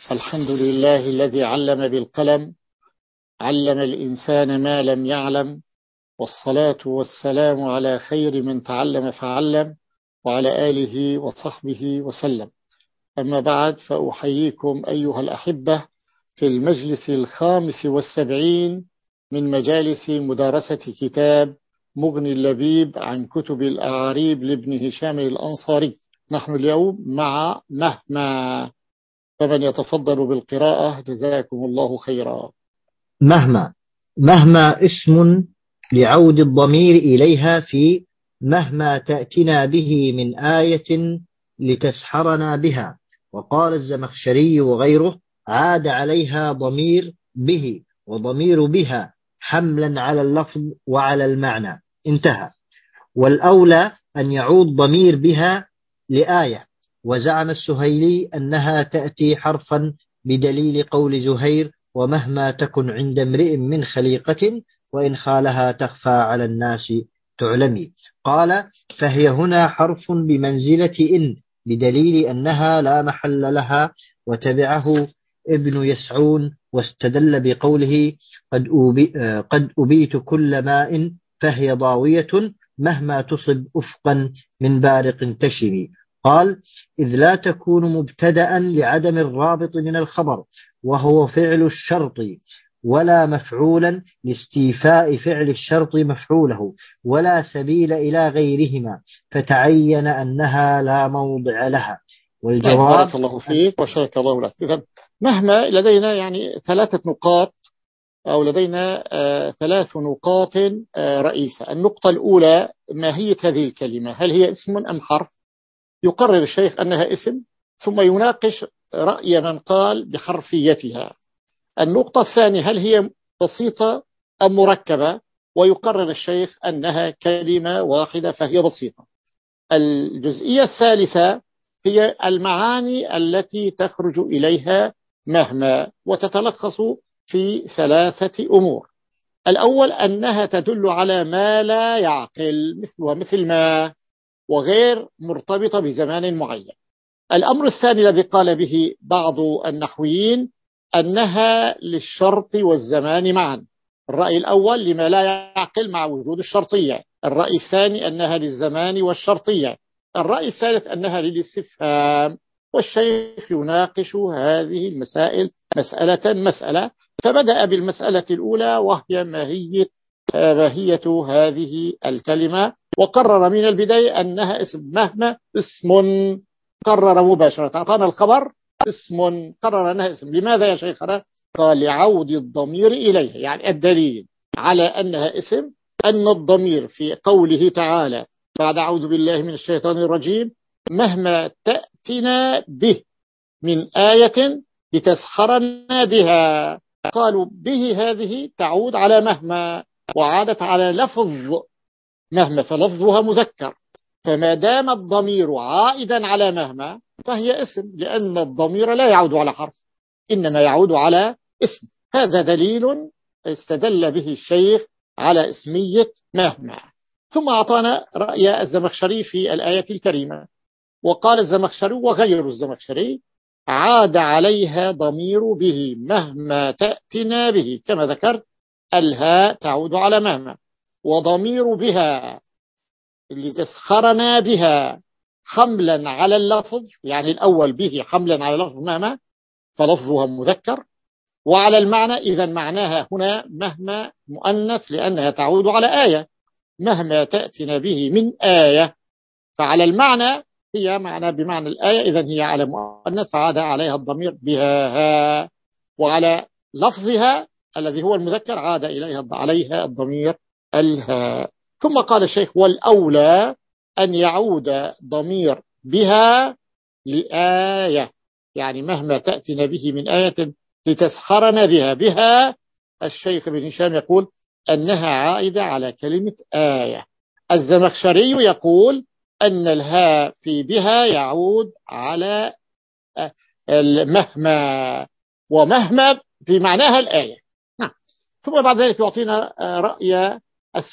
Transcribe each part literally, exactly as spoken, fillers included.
الحمد لله الذي علم بالقلم، علم الإنسان ما لم يعلم، والصلاة والسلام على خير من تعلم فعلم، وعلى آله وصحبه وسلم. أما بعد، فأحييكم أيها الأحبة في المجلس الخامس والسبعين من مجالس مدارسة كتاب مغني اللبيب عن كتب الأعاريب لابن هشام الأنصاري. نحن اليوم مع مهما، فمن يتفضل بالقراءة جزاكم الله خيرا. مهما مهما اسم لعود الضمير إليها في مهما تأتنا به من آية لتسحرنا بها. وقال الزمخشري وغيره: عاد عليها ضمير به وضمير بها حملا على اللفظ وعلى المعنى. انتهى. والأولى أن يعود ضمير بها لآية. وزعم السهيلي أنها تأتي حرفا بدليل قول زهير: ومهما تكن عند امرئ من خليقة وإن خالها تخفى على الناس تعلمي. قال: فهي هنا حرف بمنزلة إن بدليل أنها لا محل لها. وتبعه ابن يسعون واستدل بقوله: قد, أبي قد أبيت كل ماء فهي ضاوية مهما تصب أفقا من بارق تشري. قال: إذ لا تكون مبتدأ لعدم الرابط من الخبر وهو فعل الشرط، ولا مفعولا لاستيفاء فعل الشرط مفعوله، ولا سبيل إلى غيرهما، فتعين أنها لا موضع لها. والجواب: بارك الله فيك وشارك الله لك. إذن مهما لدينا يعني ثلاثة نقاط، أو لدينا آه ثلاث نقاط آه رئيسة. النقطة الأولى: ماهية هذه الكلمة، هل هي اسم أم حرف؟ يقرر الشيخ أنها اسم، ثم يناقش رأي من قال بحرفيتها. النقطة الثانية: هل هي بسيطة أم مركبة؟ ويقرر الشيخ أنها كلمة واحدة فهي بسيطة. الجزئية الثالثة هي المعاني التي تخرج إليها مهما، وتتلخص في ثلاثة أمور. الأول: أنها تدل على ما لا يعقل، مثلها مثل ما، وغير مرتبطة بزمان معين. الأمر الثاني الذي قال به بعض النحويين: أنها للشرط والزمان معا. الرأي الأول: لما لا يعقل مع وجود الشرطية. الرأي الثاني: أنها للزمان والشرطية. الرأي الثالث: أنها للاستفهام. والشيخ يناقش هذه المسائل مسألة مسألة، فبدأ بالمسألة الأولى وهي ماهية ماهية هذه الكلمة، وقرر من البداية أنها اسم. مهما اسم، قرر مباشرة، أعطانا الخبر اسم، قرر أنها اسم. لماذا يا شيخنا؟ قال: لعود الضمير إليها. يعني الدليل على أنها اسم أن الضمير في قوله تعالى بعد أعوذ بالله من الشيطان الرجيم: مهما تأتنا به من آية لتسحرنا بها. قالوا به هذه تعود على مهما، وعادت على لفظ مهما، فلفظها مذكر، فما دام الضمير عائدا على مهما فهي اسم، لأن الضمير لا يعود على حرف، إنما يعود على اسم. هذا دليل استدل به الشيخ على اسمية مهما. ثم أعطانا رأي الزمخشري في الآية الكريمة، وقال الزمخشري وغير الزمخشري: عاد عليها ضمير به مهما تأتنا به. كما ذكرت، الهاء تعود على مهما، وضمير بها لتسخرنا بها حملا على اللفظ، يعني الأول به حملا على لفظ مهما فلفظها مذكر، وعلى المعنى. إذا معناها هنا مهما مؤنث لأنها تعود على آية. مهما تأتنا به من آية، فعلى المعنى هي معنى بمعنى الآية، إذن هي على مؤنث فعاد عليها الضمير بها ها. وعلى لفظها الذي هو المذكر عاد إليها عليها الضمير الها. ثم قال الشيخ: والأولى أن يعود ضمير بها لآية، يعني مهما تأتنا به من آية لتسحرنا بها. بها الشيخ ابن هشام يقول أنها عائدة على كلمة آية. الزمخشري يقول أن الهاء في بها يعود على مهما، ومهما في معناها الآية. نعم. ثم بعد ذلك يعطينا رأي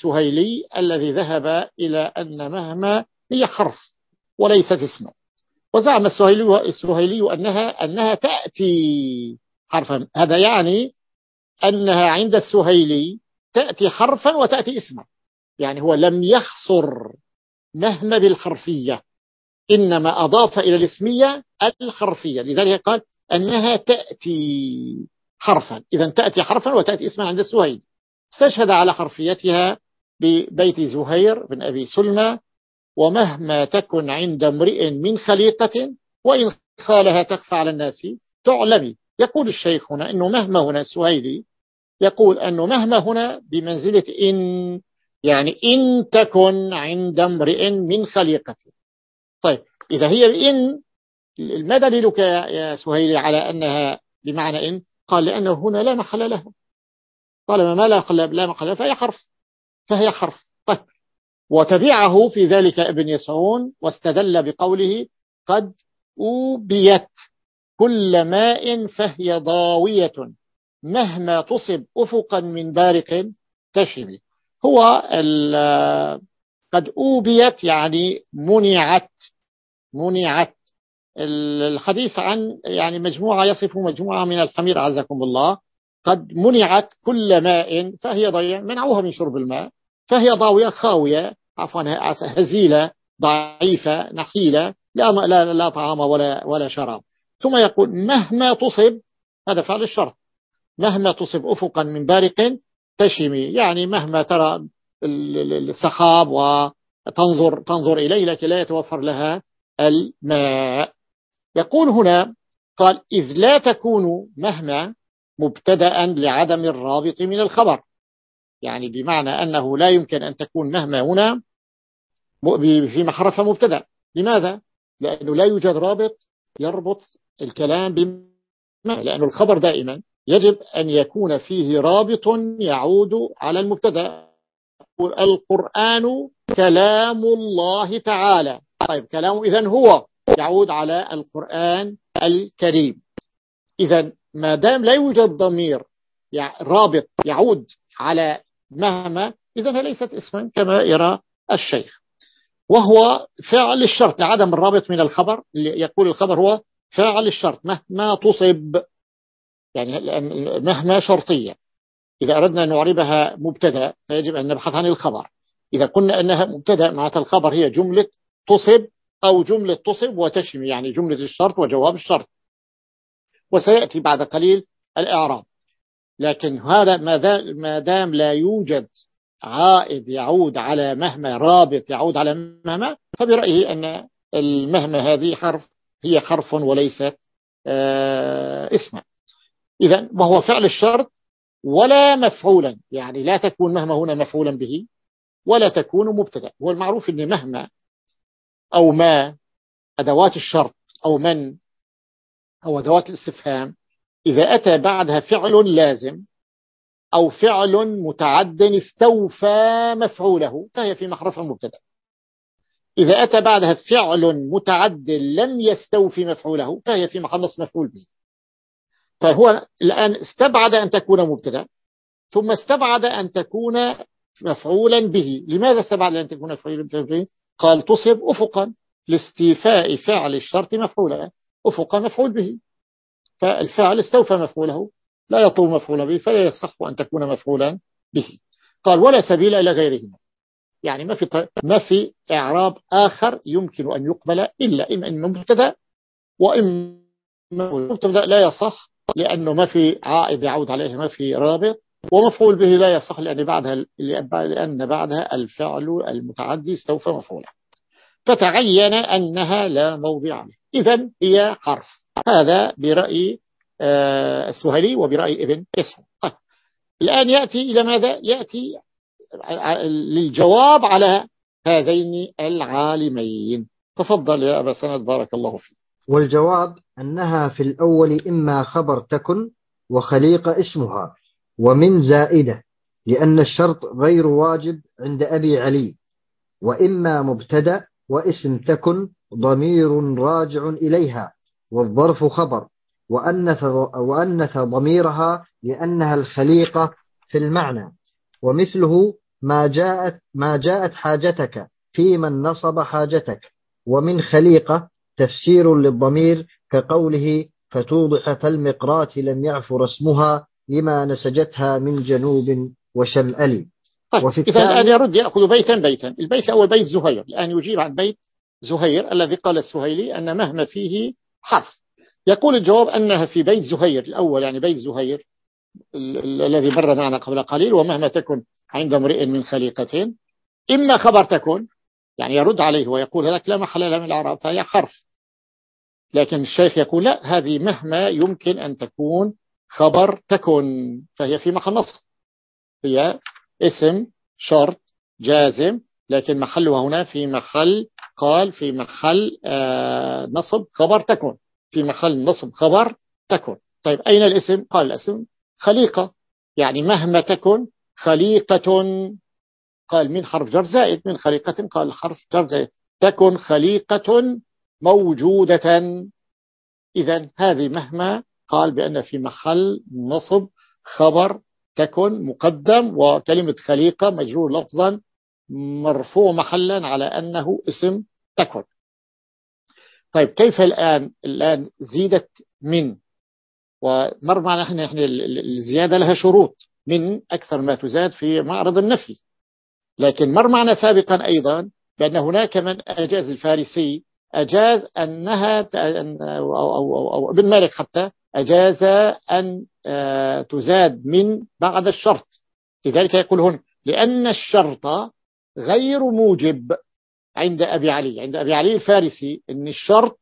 السهيلي الذي ذهب إلى أن مهما هي حرف وليست اسما. وزعم السهيلي, السهيلي أنها, أنها تأتي حرفا. هذا يعني أنها عند السهيلي تأتي حرفا وتأتي اسما، يعني هو لم يحصر مهما بالحرفية، إنما أضاف إلى الاسمية الحرفية، لذلك قال أنها تأتي حرفا. إذا تأتي حرفا وتأتي اسما عند السهيلي. استشهد على حرفيتها ببيت زهير بن أبي سلمى: ومهما تكن عند امرئ من خليقة وإن خالها تخفى على الناس تعلمي. يقول الشيخ هنا أنه مهما هنا السهيلي يقول أنه مهما هنا بمنزلة إن، يعني إن تكن عند امرئ من خليقة. طيب إذا هي إن، ما دليلك يا سهيلي على أنها بمعنى إن؟ قال لأنه هنا لا محل له، طالما ما لا محل له فهي حرف، فهي حرف. طيب وتبعه في ذلك ابن يسعون واستدل بقوله: قد أوبيت كل ماء فهي ضاوية مهما تصب أفقا من بارق تشمي. هو قد أوبيت يعني منعت، منعت. الحديث عن يعني مجموعة يصف مجموعة من الحمير عزكم الله، قد منعت كل ماء فهي ضيع، منعوها من شرب الماء فهي ضاوية خاوية، عفوا هزيلة ضعيفة نحيلة، لا, لا, لا طعام ولا, ولا شراب. ثم يقول مهما تصب، هذا فعل الشرط، مهما تصب أفقا من بارق تشمي، يعني مهما ترى السحاب وتنظر تنظر إليه لكن لا يتوفر لها الماء. يقول هنا قال: إذ لا تكون مهما مبتدأ لعدم الرابط من الخبر، يعني بمعنى أنه لا يمكن أن تكون مهما هنا في محرف مبتدأ. لماذا؟ لأنه لا يوجد رابط يربط الكلام بما، لأن الخبر دائما يجب أن يكون فيه رابط يعود على المبتدأ. القرآن كلام الله تعالى، طيب كلامه إذن هو يعود على القرآن الكريم. إذن ما دام لا يوجد ضمير رابط يعود على مهما، إذن ليست اسما كما يرى الشيخ، وهو فعل الشرط لعدم الرابط من الخبر. يقول الخبر هو فعل الشرط مهما تصب، يعني مهما شرطية. إذا أردنا أن نعربها مبتدا فيجب أن نبحث عن الخبر. إذا قلنا أنها مبتدا معناتها الخبر هي جملة تصب أو جملة تصب وتشمي، يعني جملة الشرط وجواب الشرط، وسيأتي بعد قليل الإعراب. لكن هذا ما دام لا يوجد عائد يعود على مهما، رابط يعود على مهما، فبرأيه أن المهما هذه حرف، هي حرف وليست اسما. إذن وهو فعل الشرط ولا مفعولا، يعني لا تكون مهما هنا مفعولا به ولا تكون مبتدا. هو المعروف أن مهما أو ما أدوات الشرط أو من أو أدوات الاستفهام إذا أتى بعدها فعل لازم أو فعل متعد استوفى مفعوله فهي في محرف مبتدا. إذا أتى بعدها فعل متعد لم يستوفي مفعوله فهي في محل نصب مفعول به. فهو الآن استبعد أن تكون مبتدا ثم استبعد أن تكون مفعولا به. لماذا استبعد أن تكون مفعولا به؟ قال تصب أفقا لاستيفاء فعل الشرط مفعولا، أفقا مفعول به، فالفعل استوفى مفعوله لا يطول مفعولا به فلا يصح أن تكون مفعولا به. قال ولا سبيل إلى غيرهما، يعني ما في ما في إعراب آخر يمكن أن يقبل إلا إما إن مبتدا وإما مبتدا لا يصح لأنه ما في عائد يعود عليه، ما في رابط، ومفعول به لا يصح لأن بعدها لأن بعدها الفعل المتعدي استوفى مفعوله، فتعين أنها لا موضع له، إذن هي حرف. هذا برأي السهيلي وبرأي ابن يسعون. طيب الآن يأتي إلى ماذا؟ يأتي للجواب على هذين العالمين. تفضل يا أبا سند بارك الله فيك. والجواب أنها في الأول إما خبر تكن وخليقة اسمها ومن زائدة لأن الشرط غير واجب عند أبي علي، وإما مبتدأ واسم تكن ضمير راجع إليها والظرف خبر وأنث, وأنث ضميرها لأنها الخليقة في المعنى. ومثله ما جاءت, ما جاءت حاجتك في من نصب حاجتك، ومن خليقة تفسير للضمير كقوله فتوضح فالمقرات لم يعفر اسمها لما نسجتها من جنوب وشمأل. طيب وفي إذا الآن الثاني يرد يأخذ بيتا بيتا. البيت الأول بيت زهير، الآن يجيب عن بيت زهير الذي قال السهيلي أن مهما فيه حرف. يقول الجواب أنها في بيت زهير الأول، يعني بيت زهير الذي مر معنا قبل قليل، ومهما تكن عند امرئ من خليقة، إما خبر تكن، يعني يرد عليه ويقول هذاك لا محل له من الإعراب فهي حرف، لكن الشيخ يقول لا، هذه مهما يمكن أن تكون خبر تكن فهي في محل نصب، هي اسم شرط جازم، لكن محلها هنا في محل، قال في محل آه نصب خبر تكن، في محل نصب خبر تكن. طيب أين الاسم؟ قال الاسم خليقة، يعني مهما تكن خليقة، قال من حرف جر زائد، من خليقة قال حرف جر زائد، تكن خليقة موجودة. إذن هذه مهما قال بأن في محل نصب خبر تكن مقدم، وكلمة خليقة مجرور لفظا مرفوع محلا على أنه اسم تكن. طيب كيف الآن؟ الآن زيدت من، ومر معنا احنا احنا الزيادة لها شروط، من أكثر ما تزاد في معرض النفي، لكن مر معنا سابقا أيضا بأن هناك من أجاز، الفارسي أجاز أنها أو, أو, أو, أو ابن مالك حتى أجاز أن تزاد من بعد الشرط. لذلك يقول هنا لأن الشرط غير موجب عند أبي علي، عند أبي علي الفارسي أن الشرط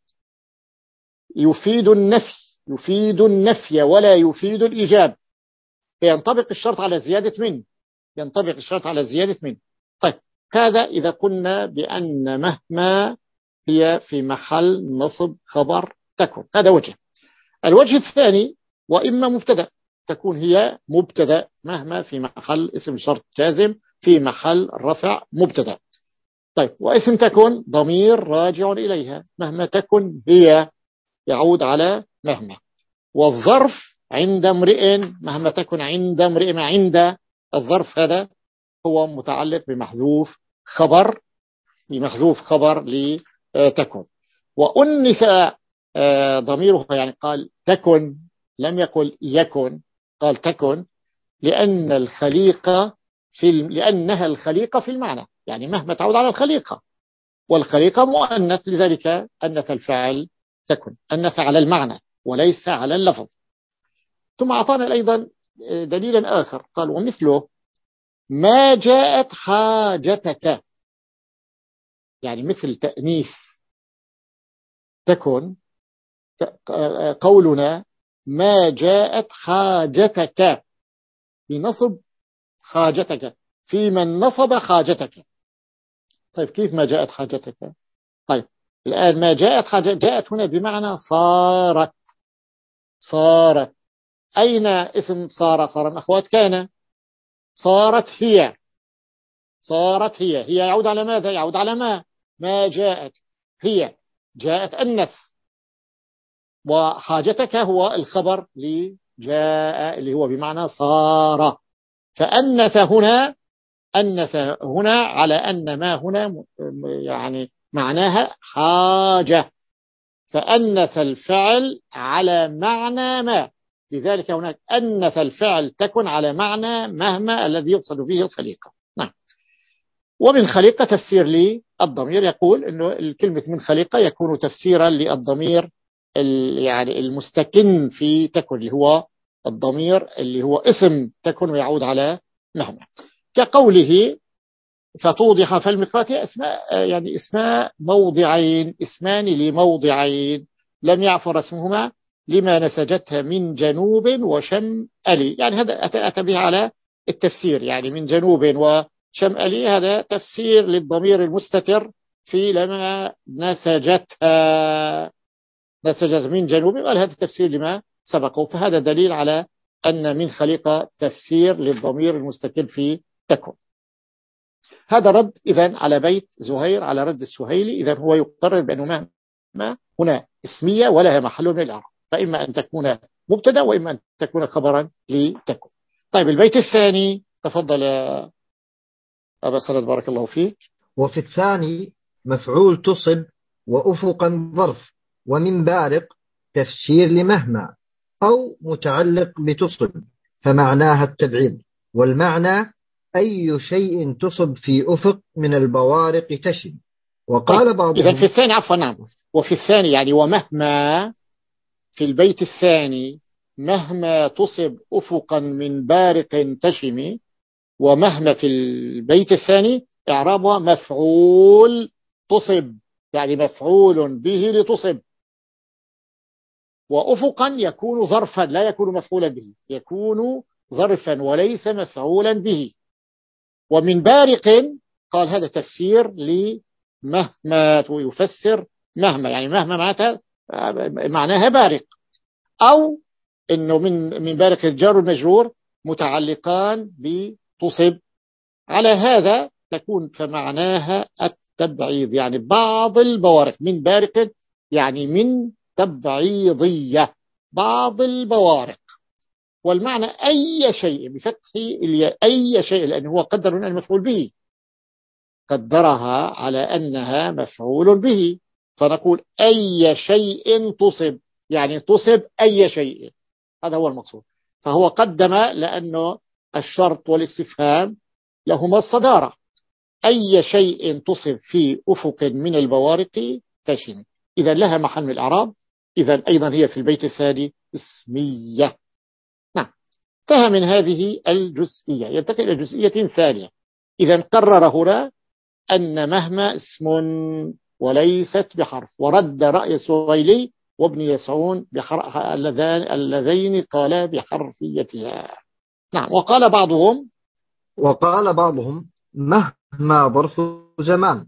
يفيد النفي، يفيد النفي ولا يفيد الإيجاب، فينطبق الشرط على زيادة من، ينطبق الشرط على زيادة من. طيب هذا إذا قلنا بأن مهما هي في محل نصب خبر تكن، هذا وجه. الوجه الثاني وإما مبتدأ، تكون هي مبتدأ، مهما في محل اسم شرط جازم في محل رفع مبتدأ. طيب واسم تكن ضمير راجع إليها، مهما تكن هي يعود على مهما. والظرف عند امرئ، مهما تكن عند امرئ، ما عند الظرف هذا هو متعلق بمحذوف خبر، بمحذوف خبر لتكن. وأنث ضميرها، يعني قال تكن، لم يقل يكن، قال تكن، لأن الخليقة في الم... لأنها الخليقة في المعنى، يعني مهما تعود على الخليقة، والخليقة مؤنث، لذلك أنث الفعل تكن، أنث على المعنى وليس على اللفظ. ثم أعطانا أيضا دليلا آخر، قال ومثله ما جاءت حاجتك، يعني مثل تأنيث تكن قولنا ما جاءت حاجتك، بنصب حاجتك في من نصب حاجتك. طيب كيف ما جاءت حاجتك؟ طيب الآن ما جاءت حاجة، جاءت هنا بمعنى صارت، صارت. أين اسم صار؟ صار من أخوات كان، صارت هي، صارت هي، هي يعود على ماذا؟ يعود على ما، ما جاءت هي، جاءت أنث، وحاجتك هو الخبر لجاء اللي هو بمعنى صار، فأنث هنا، أنث هنا على أن ما هنا يعني معناها حاجة، فأنث الفعل على معنى ما، لذلك هناك أنث الفعل تكن على معنى مهما الذي يقصد به الخليقة. نعم. ومن خليقة تفسير للضمير، يقول إنه الكلمة من خليقة يكون تفسيرا للضمير يعني المستكن في تكن، اللي هو الضمير اللي هو اسم تكن ويعود على مهما، كقوله فتوضح فالمقرات، اسماء يعني اسماء موضعين، اسمان لموضعين لم يعفر اسمهما لما نسجتها من جنوب وشمأل، يعني هذا أتى به على التفسير، يعني من جنوب وشمأل هذا تفسير للضمير المستتر في لما نسجتها، نسجت من جنوب، قال هذا تفسير لما سبقه، فهذا دليل على أن من خليقة تفسير للضمير المستتر في تكن. هذا رد إذن على بيت زهير على رد السهيلي. إذن هو يقرر بأنه مهما هنا اسمية ولها محل من الإعراب، فإما أن تكون مبتدا وإما أن تكون خبرا لتكن. طيب البيت الثاني، تفضل يا أبا سند بارك الله فيك. وفي الثاني مفعول تصب وأفقا ظرف، ومن بارق تفسير لمهما، أو متعلق بتصب فمعناها التبعيض، والمعنى أي شيء تصب في أفق من البوارق تشم. طيب وقال إذا في بعضهم الثاني عفوا نعم، وفي الثاني يعني ومهما، في البيت الثاني مهما تصب أفقا من بارق تشم، ومهما في البيت الثاني إعرابها مفعول تصب، يعني مفعول به لتصب. وأفقا يكون ظرفا لا يكون مفعولا به، يكون ظرفا وليس مفعولا به. ومن بارق قال هذا تفسير لمهما، ويفسر مهما يعني مهما معناتها معناها بارق، أو إنه من من بارق الجار والمجرور متعلقان بتصب، على هذا تكون فمعناها التبعيض، يعني بعض البوارق. من بارق يعني من تبعيضية، بعض البوارق. والمعنى أي شيء بفتح الياء، أي شيء، لأنه هو قدر من المفعول به، قدرها على أنها مفعول به، فنقول أي شيء تصب، يعني تصب أي شيء، هذا هو المقصود. فهو قدم لأنه الشرط والاستفهام لهما الصدارة. أي شيء تصب في أفق من البوارق تشم، إذا لها محل من الإعراب، إذا أيضا هي في البيت الثاني اسمية. نعم، انتهى من هذه الجزئية، ينتقل إلى جزئية ثانية. إذا قرر هنا أن مهما اسم وليست بحرف، ورد رأي السويلي وابن يسعون اللذين قالا بحرفيتها. نعم. وقال بعضهم وقال بعضهم مهما ظرف زمان،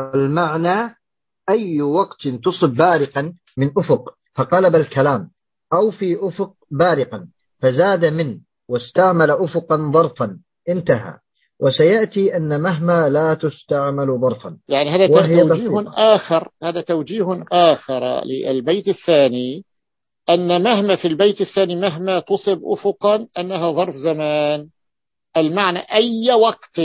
والمعنى أي وقت تصب بارقا من أفق فقلب الكلام، أو في أفق بارقا فزاد من واستعمل أفقا ظرفا، انتهى. وسيأتي أن مهما لا تستعمل ظرفا، يعني هذا وهي توجيه بسيطة. آخر، هذا توجيه آخر للبيت الثاني، أن مهما في البيت الثاني مهما تصب أفقا أنها ظرف زمان، المعنى أي وقت.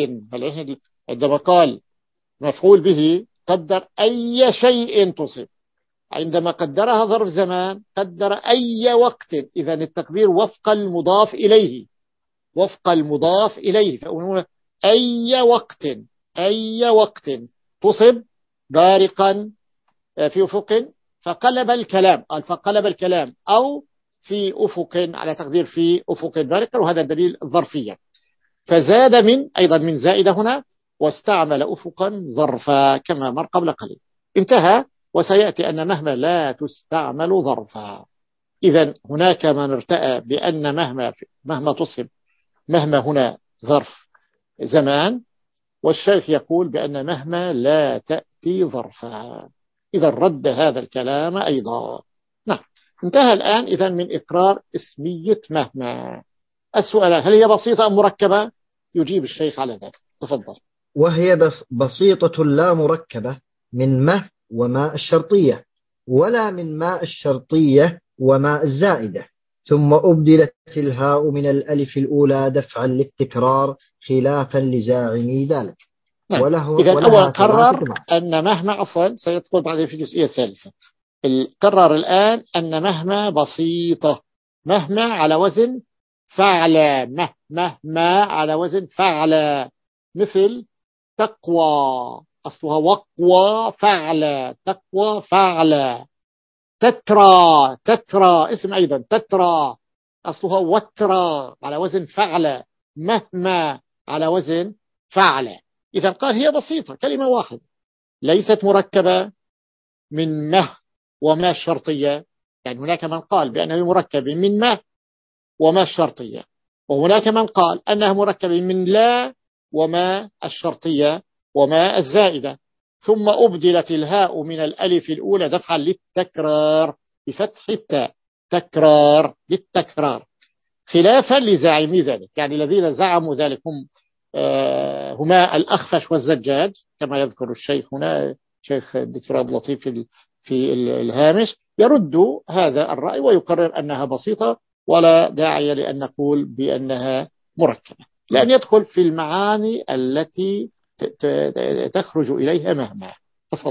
عندما قال مفعول به قدر أي شيء تصب، عندما قدرها ظرف زمان قدر أي وقت، إذا التقدير وفق المضاف إليه، وفق المضاف إليه. فأقول أي وقت، أي وقت تصب بارقا في أفق، فقلب الكلام، قال فقلب الكلام، أو في أفق على تقدير في أفق بارقا، وهذا دليل الظرفية. فزاد من، أيضا من زائدة هنا، واستعمل أفقا ظرفا كما مر قبل قليل. انتهى. وسيأتي أن مهما لا تستعمل ظرفا. إذا هناك من ارتأى بأن مهما مهما تصب، مهما هنا ظرف زمان، والشيخ يقول بأن مهما لا تأتي ظرفا. إذا رد هذا الكلام أيضا. نعم. انتهى الآن إذا من إقرار اسمية مهما. السؤال هل هي بسيطة أم مركبة؟ يجيب الشيخ على ذلك، تفضل. وهي بس بسيطة لا مركبة من مه وما الشرطية، ولا من ماء الشرطية وماء الزائدة، ثم أبدلت الهاء من الألف الأولى دفعا للتكرار خلافا لزاعمي ذلك. نعم. وله إذا ولها أول قرر ثلاثة معنى. أن مهما، عفوا سيدخل بعدين في الجزئية الثالثة. قرر الآن أن مهما بسيطة، مهما على وزن فعل، مه مهما على وزن فعل، مثل تقوى أصلها وقوى فعل، تقوى فعل. تترى، تترى اسم أيضا، تترى أصلها وترى على وزن فعل، مهما على وزن فعل. إذا قال هي بسيطة، كلمة واحدة، ليست مركبة من مه وما الشرطية. يعني هناك من قال بأنه مركب من مه وما الشرطية، وهناك من قال أنها مركب من لا وما الشرطية وما الزائدة، ثم أبدلت الهاء من الألف الأولى دفعا للتكرار بفتح التاء، تكرار للتكرار، خلافا لزاعمي ذلك. يعني الذين زعموا ذلك هم آه هما الأخفش والزجاج، كما يذكر الشيخ هنا، شيخ الدكتور عبد اللطيف في في الهامش، يرد هذا الرأي ويقرر أنها بسيطة، ولا داعي لأن نقول بأنها مركبة، لأن يدخل في المعاني التي تخرج إليها مهما. تفضل.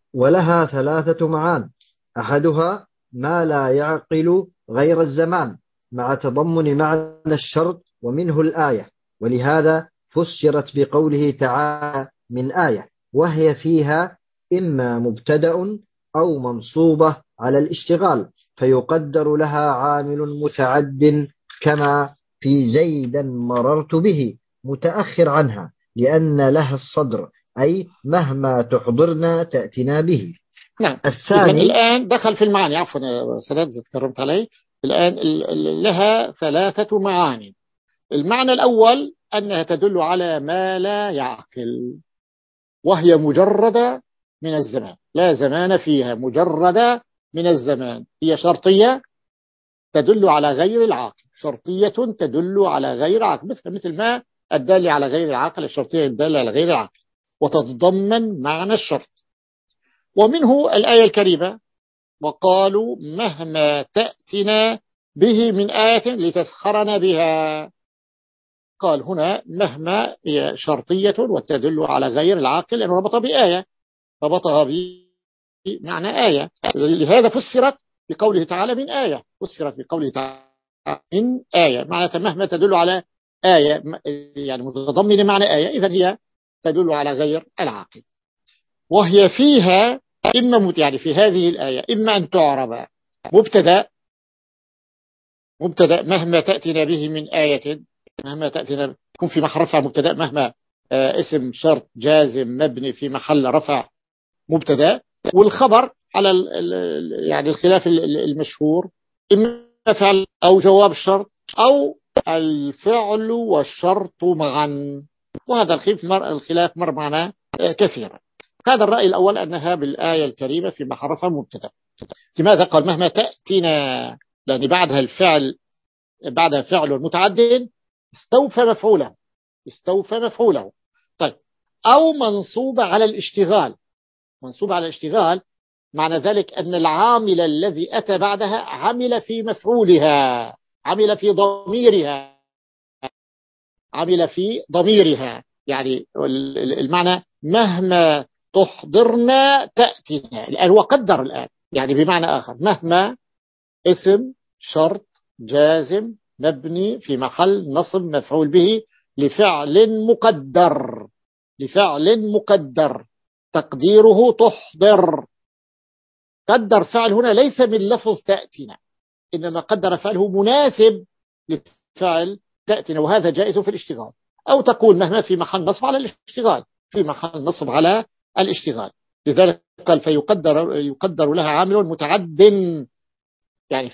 ولها ثلاثة معان: أحدها ما لا يعقل غير الزمان مع تضمن معنى الشرط ومنه الآية، ولهذا فسرت بقوله تعالى من آية، وهي فيها إما مبتدأ أو منصوبة على الاشتغال، فيقدر لها عامل متعد كما في زيدا مررت به متأخر عنها لأن لها الصدر، أي مهما تحضرنا تأتنا به. نعم. الثاني الآن دخل في المعاني، عفوا سلام تكرمت علي. الآن لها ثلاثة معاني. المعنى الأول أنها تدل على ما لا يعقل، وهي مجردة من الزمان، لا زمان فيها، مجردة من الزمان، هي شرطية تدل على غير العاقل، شرطية تدل على غير عاقل، مثل مثل ما الدالة على غير العاقل الشرطية الدالة على غير العاقل، وتتضمن معنى الشرط. ومنه الآية الكريمة: وقالوا مهما تأتنا به من آية لتسخرنا بها. قال هنا مهما هي شرطية وتدل على غير العاقل، لأنه ربطها بآية، ربطها بمعنى آية، لهذا فسرت بقوله تعالى من آية، فسرت بقوله تعالى من آية، معنى مهما تدل على آية يعني متضمن معنى آية، إذن هي تدل على غير العاقل. وهي فيها إما يعني في هذه الآية إما أن تعرب مبتدأ، مبتدأ مهما تأتينا به من آية، مهما تأتينا يكون في محل رفع مبتدأ، مهما آه اسم شرط جازم مبني في محل رفع مبتدأ، والخبر على ال ال يعني الخلاف المشهور إما فعل أو جواب الشرط أو الفعل والشرط معا، وهذا الخلاف مر الخلاف مر معنا آه كثيرا. هذا الرأي الأول أنها بالآية الكريمة في محل رفع مبتدأ. لماذا قال مهما تأتينا؟ لأن بعدها الفعل، بعدها فعل متعد استوفى مفعوله، استوفى مفعوله. طيب، أو منصوب على الاشتغال، منصوب على الاشتغال معنى ذلك أن العامل الذي أتى بعدها عمل في مفعولها، عمل في ضميرها، عمل في ضميرها، يعني المعنى مهما تحضرنا تأتينا. الآن وقدر الآن يعني بمعنى آخر، مهما اسم شرط جازم مبني في محل نصب مفعول به لفعل مقدر، لفعل مقدر تقديره تحضر. قدر فعل هنا ليس من لفظ تأتينا، إنما قدر فعله مناسب لفعل تأتينا، وهذا جائز في الاشتغال. أو تقول مهما في محل نصب على الاشتغال، في محل نصب على الاشتغال، لذلك قال فيقدر يقدر لها عامل متعد، يعني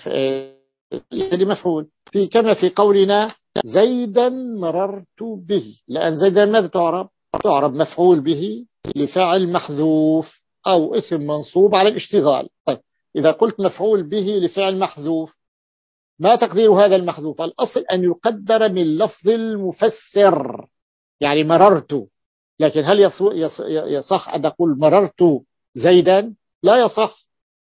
لمفعول في كما في قولنا زيدا مررت به، لأن زيدا ماذا تعرب؟ تعرب مفعول به لفعل محذوف أو اسم منصوب على الاشتغال. طيب، إذا قلت مفعول به لفعل محذوف، ما تقدير هذا المحذوف؟ الأصل أن يقدر من لفظ المفسر، يعني مررت، لكن هل يصح أن نقول مررت زيدا؟ لا يصح.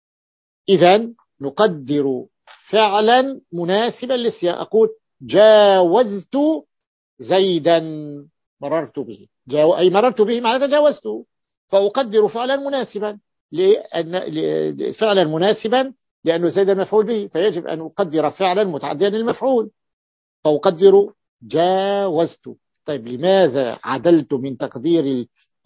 إذن نقدر فعلا مناسبا للسياق، أقول جاوزت زيدا مررت به، جاو أي مررت به معنى تجاوزته، فأقدر فعلا مناسبا، لأن فعلا مناسبا لأنه زيدا مفعول به، فيجب أن أقدر فعلا متعديا للمفعول، فأقدر جاوزت. طيب، لماذا عدلت من تقدير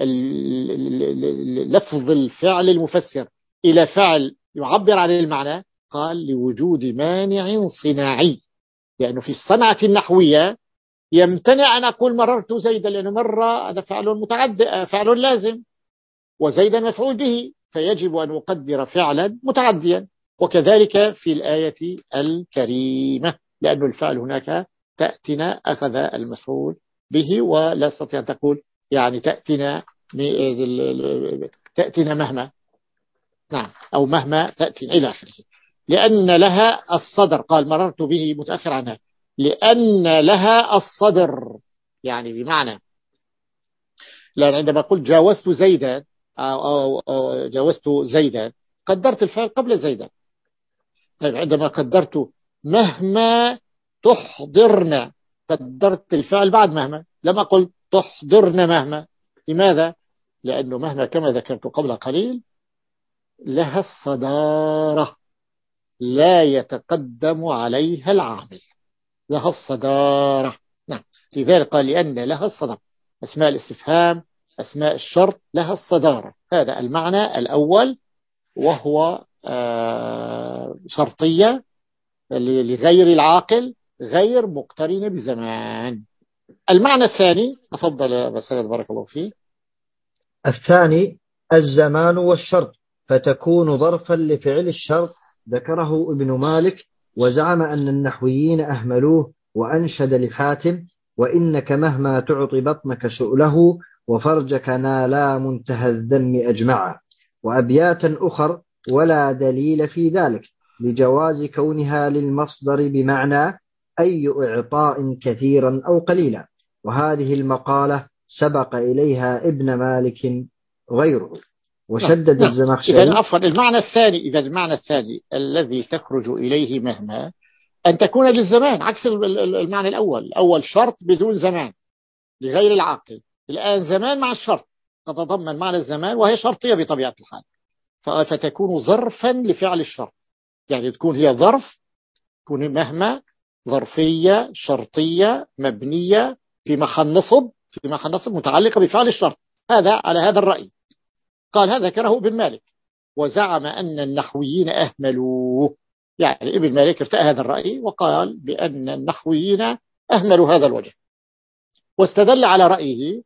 لفظ الفعل المفسر إلى فعل يعبر عن المعنى؟ قال لوجود مانع صناعي، لأنه في الصنعة النحوية يمتنع أن أقول مررت زيدا، لأنه مرة هذا فعل متعدي، فعل لازم، وزيدا مفعول به، فيجب أن أقدر فعلا متعديا. وكذلك في الآية الكريمة، لأن الفعل هناك تأتنا أخذ المفعول به، ولا استطيع أن تقول يعني تأتنا تأتنا مهما، نعم، أو مهما تأتي إلى آخره، لأن لها الصدر. قال مررت به متأخر عنها لأن لها الصدر، يعني بمعنى، لأن عندما قلت جاوزت زيدا أو, أو, أو جاوزت زيدا قدرت الفعل قبل زيدا. طيب، عندما قدرت مهما تحضرنا قدرت الفعل بعد مهما، لما قلت تحضرنا مهما. لماذا؟ لأنه مهما كما ذكرت قبل قليل لها الصدارة، لا يتقدم عليها العامل، لها الصدارة. نعم، لذلك قال لأن لها الصدارة. أسماء الاستفهام، أسماء الشرط لها الصدارة، هذا المعنى الأول، وهو آه شرطية لغير العاقل غير مقترنة بزمان. المعنى الثاني، تفضل يا بسالة بارك الله فيه. الثاني الزمان والشرط، فتكون ظرفا لفعل الشرط، ذكره ابن مالك، وزعم أن النحويين أهملوه، وأنشد لحاتم: وإنك مهما تعطي بطنك سؤله، وفرجك نالا منتهى الذم أجمعا. وأبياتا أخر: ولا دليل في ذلك لجواز كونها للمصدر بمعنى أي إعطاء كثيرا أو قليلا. وهذه المقالة سبق إليها ابن مالك غيره. وشدد نعم. الزمخشري. إذا عفوا، المعنى الثاني، إذا المعنى الثاني الذي تخرج إليه مهما أن تكون للزمان، عكس المعنى الأول. الأول شرط بدون زمان لغير العاقل، الآن زمان مع الشرط، تتضمن معنى الزمان وهي شرطية بطبيعة الحال، فتكون ظرفا لفعل الشرط، يعني تكون هي ظرف، تكون مهما ظرفية شرطية مبنية في محل نصب، في محل نصب متعلقة بفعل الشرط. هذا على هذا الرأي قال، هذا ذكره ابن مالك، وزعم أن النحويين أهملوه. يعني ابن مالك ارتأى هذا الرأي وقال بأن النحويين أهملوا هذا الوجه، واستدل على رأيه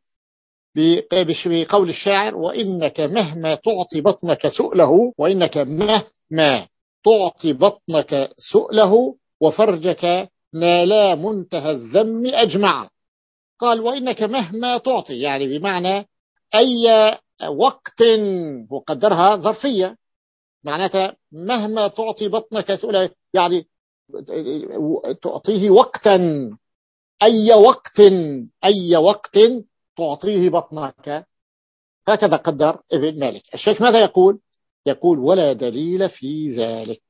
بقول الشاعر: وإنك مهما تعطي بطنك سؤله، وإنك مهما تعطي بطنك سؤله وفرجك نالا منتهى الذم أجمع. قال وإنك مهما تعطي، يعني بمعنى أي وقت، وقدرها ظرفية، معناتها مهما تعطي بطنك سؤله، يعني تعطيه وقتا، أي وقت، أي وقت تعطيه بطنك. هكذا قدر ابن مالك. الشيخ ماذا يقول؟ يقول: ولا دليل في ذلك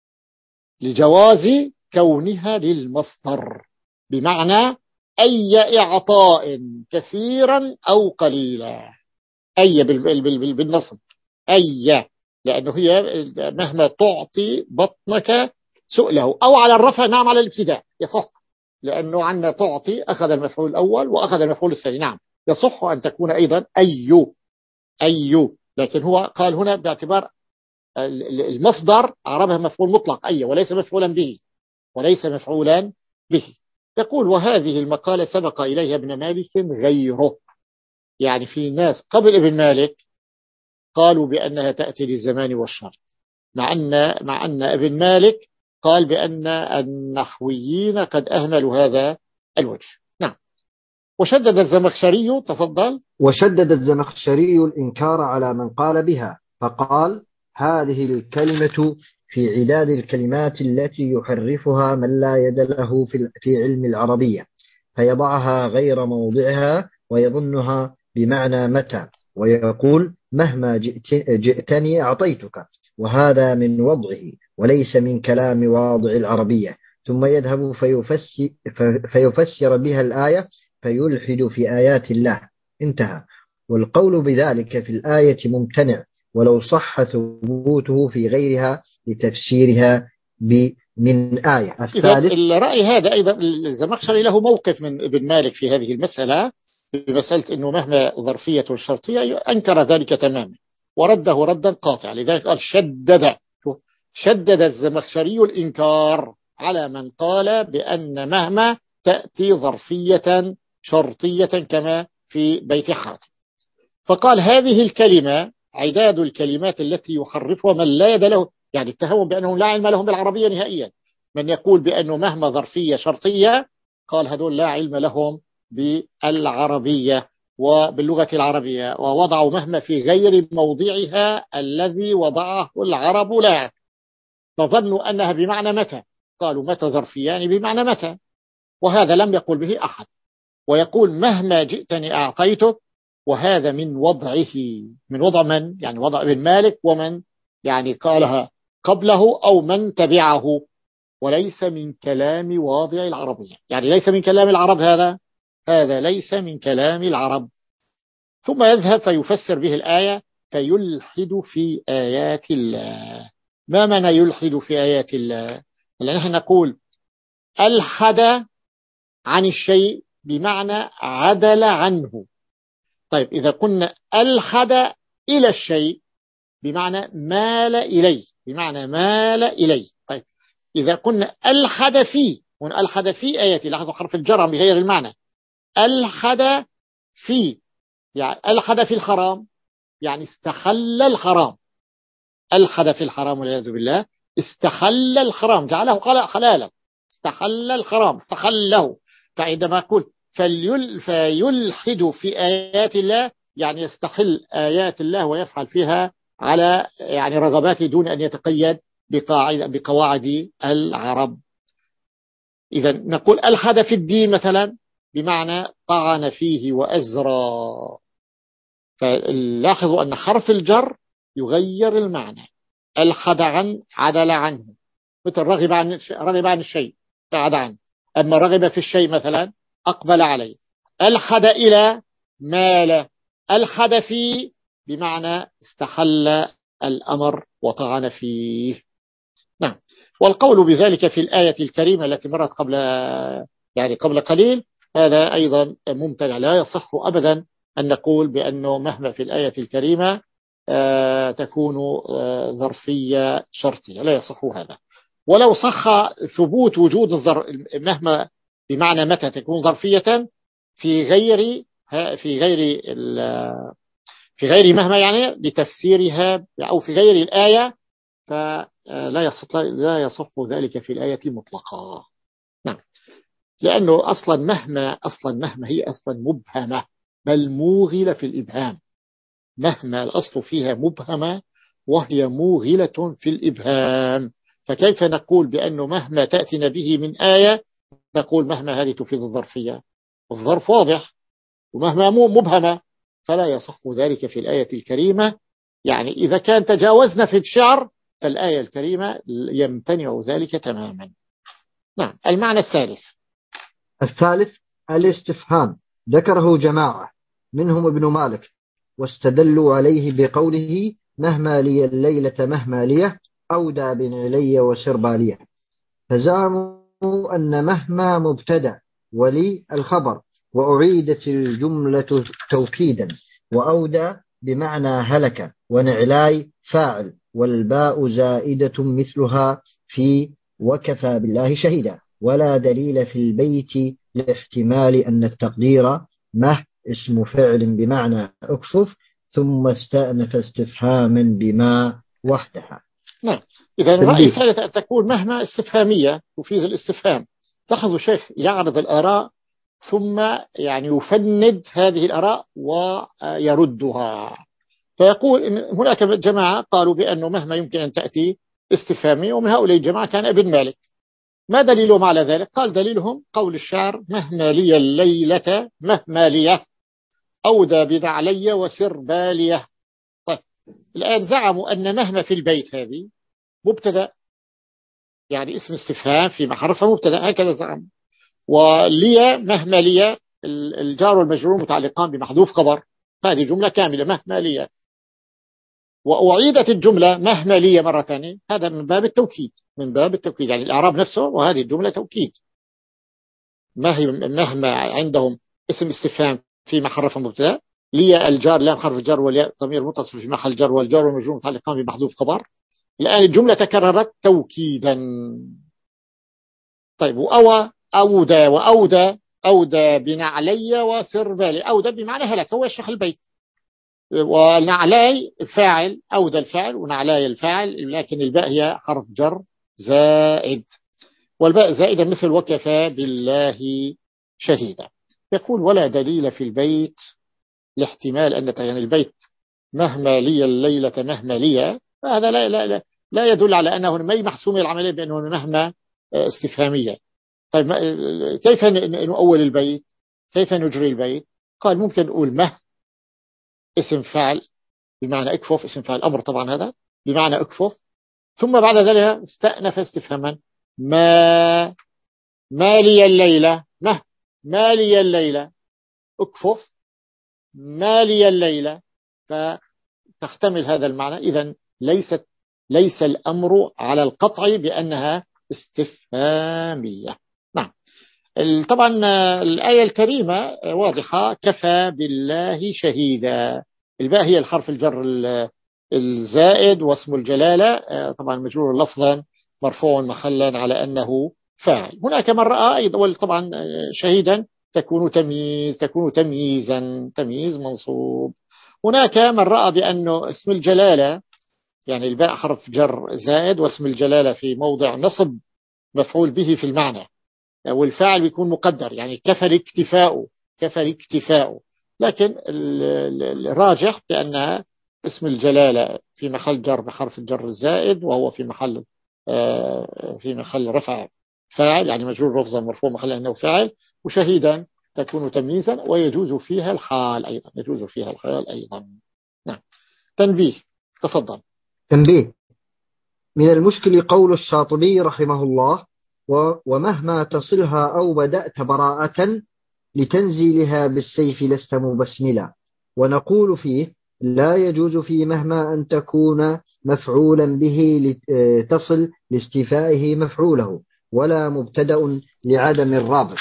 لجواز كونها للمصدر بمعنى أي إعطاء كثيرا أو قليلا. أي بالنصب، أي، لأنه هي مهما تعطي بطنك سؤله، أو على الرفع، نعم على الابتداء يصح، لأنه عندنا تعطي أخذ المفعول الأول وأخذ المفعول الثاني، نعم يصح أن تكون أيضا أي أي، لكن هو قال هنا باعتبار المصدر عربها مفعول مطلق أي، وليس مفعولا به، وليس مفعولا به. يقول: وهذه المقالة سبق إليها ابن مالك غيره، يعني في ناس قبل ابن مالك قالوا بأنها تأتي للزمان والشرط، مع أن مع أن ابن مالك قال بأن النحويين قد أهملوا هذا الوجه. نعم. وشدد الزمخشري، تفضل. وشدد الزمخشري الإنكار على من قال بها، فقال: هذه الكلمة في عداد الكلمات التي يحرفها من لا يد له في علم العربية، فيضعها غير موضعها ويظنها بمعنى متى، ويقول: مهما جئت جئتني أعطيتك، وهذا من وضعه وليس من كلام واضع العربية. ثم يذهب فيفسر, فيفسر بها الآية فيلحد في آيات الله. انتهى. والقول بذلك في الآية ممتنع، ولو صح ثبوته في غيرها لتفسيرها من آية. الثالث، الرأي هذا أيضا الزمخشري له موقف من ابن مالك في هذه المسألة، في مسألة أنه مهما ظرفية شرطية، أنكر ذلك تماما ورده ردا قاطع. لذلك قال: شدد شدد الزمخشري الإنكار على من قال بأن مهما تأتي ظرفية شرطية كما في بيت حاتم. فقال: هذه الكلمة عداد الكلمات التي يحرفها من لا يد له، يعني اتهموا بأنهم لا علم لهم بالعربية نهائيا. من يقول بأنه مهما ظرفية شرطية، قال هذول لا علم لهم بالعربية وباللغة العربية، ووضعوا مهما في غير موضعها الذي وضعه العرب لا، فظنوا أنها بمعنى متى، قالوا متى ظرفية يعني بمعنى متى، وهذا لم يقل به أحد. ويقول: مهما جئتني أعطيتك، وهذا من وضعه، من وضع من؟ يعني وضع ابن مالك ومن يعني قالها قبله أو من تبعه، وليس من كلام واضع العربية، يعني ليس من كلام العرب، هذا هذا ليس من كلام العرب. ثم يذهب فيفسر به الآية فيلحد في آيات الله. ما معنى يلحد في آيات الله؟ لأن نحن نقول ألحد عن الشيء بمعنى عدل عنه. طيب إذا قلنا ألحد إلى الشيء بمعنى مال إليه، بمعنى مال إليه. طيب إذا قلنا ألحد فيه، ألحد في آياتي، لاحظوا حرف الجر بغير المعنى. ألحد في، يعني ألحد في الحرام، يعني استحل الحرام. ألحد في الحرام والعياذ بالله، استحل الحرام، جعله حلالا، استحل الحرام، استحله. فعندما أقول فليل فيلحد في آيات الله، يعني يستحل آيات الله ويفعل فيها على يعني رغباته دون أن يتقيد بقاعدة بقواعد العرب. إذا نقول ألحد في الدين مثلا بمعنى طعن فيه وأزرى. فلاحظوا أن حرف الجر يغير المعنى. ألحد عن، عدل عنه، مثل رغب عن رغب عن الشيء بعد عنه، أما رغب في الشيء مثلا أقبل عليه. ألحد إلى، مال. ألحد فيه بمعنى استحل الأمر وطعن فيه. نعم. والقول بذلك في الآية الكريمة التي مرت قبل يعني قبل قليل هذا أيضا ممتنع. لا يصح أبدا أن نقول بأنه مهما في الآية الكريمة آه تكون آه ظرفية شرطية، لا يصح هذا. ولو صح ثبوت وجود الظر... مهما بمعنى متى تكون ظرفية في غير في غير في غير مهما، يعني لتفسيرها أو في غير الآية، فلا يصح لا يصح ذلك في الآية مطلقا. نعم. لأنه أصلا مهما أصلا مهما هي أصلا مبهمة، بل موغلة في الإبهام. مهما الأصل فيها مبهمة وهي موغلة في الإبهام. فكيف نقول بأنه مهما تأتينا به من آية نقول مهما هذه تفيد الظرفية؟ الظرف واضح، ومهما مبهمة، فلا يصح ذلك في الآية الكريمة. يعني إذا كان تجاوزنا في الشعر فالآية الكريمة يمتنع ذلك تماما. نعم. المعنى الثالث الثالث الاستفهام، ذكره جماعة منهم ابن مالك، واستدلوا عليه بقوله مهما لي الليلة مهما لي أودى بن علي وسربالية، فزعموا أن مهما مبتدأ ولي الخبر، وأعيدت الجملة توكيدا، وأودى بمعنى هلك، ونعلاي فاعل، والباء زائدة مثلها في وكفى بالله شهيدا، ولا دليل في البيت لاحتمال أن التقدير مه اسم فعل بمعنى أكفف ثم استأنف استفهاما بما وحدها. نعم. إذا الرأي الثالث أن تكون مهما استفهامية تفيد الاستفهام. لاحظوا شيخ يعرض الآراء ثم يعني يفند هذه الآراء ويردها. فيقول إن هناك جماعة قالوا بأنه مهما يمكن أن تأتي استفهامية، ومن هؤلاء الجماعة كان ابن مالك. ما دليلهم على ذلك؟ قال دليلهم قول الشاعر مهما لي الليلة مهما لي أودى بنعلي وسربالية. طيب الآن زعموا أن مهما في البيت هذه مبتدأ، يعني اسم استفهام في محرف مبتدأ، هكذا زعموا. ولي مهما لي الجار والمجرور متعلقان بمحذوف خبر، هذه جملة كاملة مهما لي. وأعيدت الجملة مهما لي مرة ثانية، هذا من باب التوكيد، من باب التوكيد يعني الإعراب نفسه، وهذه الجملة توكيد. مهما عندهم اسم استفهام في محرف مبتدأ، لي الجار لام حرف الجر والياء ضمير متصل في محل جر، والجار والمجرور متعلقان بمحذوف خبر. الآن الجملة تكررت توكيدا. طيب وأوى أودى وأودى أودى بنعلي وسربالي، أودى بمعنى هلك، هو يشرح البيت. ونعلاي الفاعل، أودى الفاعل ونعلاي الفاعل، لكن الباء هي حرف جر زائد، والباء زائدة مثل وكفى بالله شهيدا. يقول ولا دليل في البيت لاحتمال أن يعني البيت مهما لي الليلة مهما لي، فهذا لا, لا, لا, لا يدل على أنه ما محسوم العملية بأنه مهما استفهامية. طيب كيف نؤول البيت؟ كيف نجري البيت؟ قال ممكن نقول مه اسم فاعل بمعنى اكفف، اسم فاعل أمر طبعا هذا بمعنى اكفف، ثم بعد ذلك استأنف استفهاما ما ما لي الليلة، ما ما لي الليلة اكفف ما لي الليلة. تحتمل هذا المعنى. إذن ليست ليس الأمر على القطع بأنها استفهامية. نعم. طبعا الآية الكريمة واضحة، كفى بالله شهيدا. الباء هي الحرف الجر الزائد، واسم الجلالة طبعا مجرور لفظا مرفوع محلا على أنه فاعل. هناك من رأى أيضا طبعا شهيدا تكون تمييز، تكون تمييزا، تمييز منصوب. هناك من رأى بأنه اسم الجلالة يعني الباء حرف جر زائد، واسم الجلالة في موضع نصب مفعول به في المعنى، والفاعل بيكون مقدر، يعني كفى الاكتفاء، كفى الاكتفاء. لكن الراجح بأنها اسم الجلالة في محل جر بحرف الجر الزائد، وهو في محل في محل رفع فاعل، يعني مجرور لفظا مرفوع محل أنه فاعل. وشهيدا تكون تمييزا، ويجوز فيها الحال أيضا، يجوز فيها الحال أيضا. نعم. تنبيه، تفضل. تنبيه: من المشكل قول الشاطبي رحمه الله: ومهما تصلها أو بدأت براءة لتنزيلها بالسيف لست مبسملا. ونقول فيه: لا يجوز في مهما أن تكون مفعولا به تصل لاستيفائه مفعوله، ولا مبتدأ لعدم الرابط.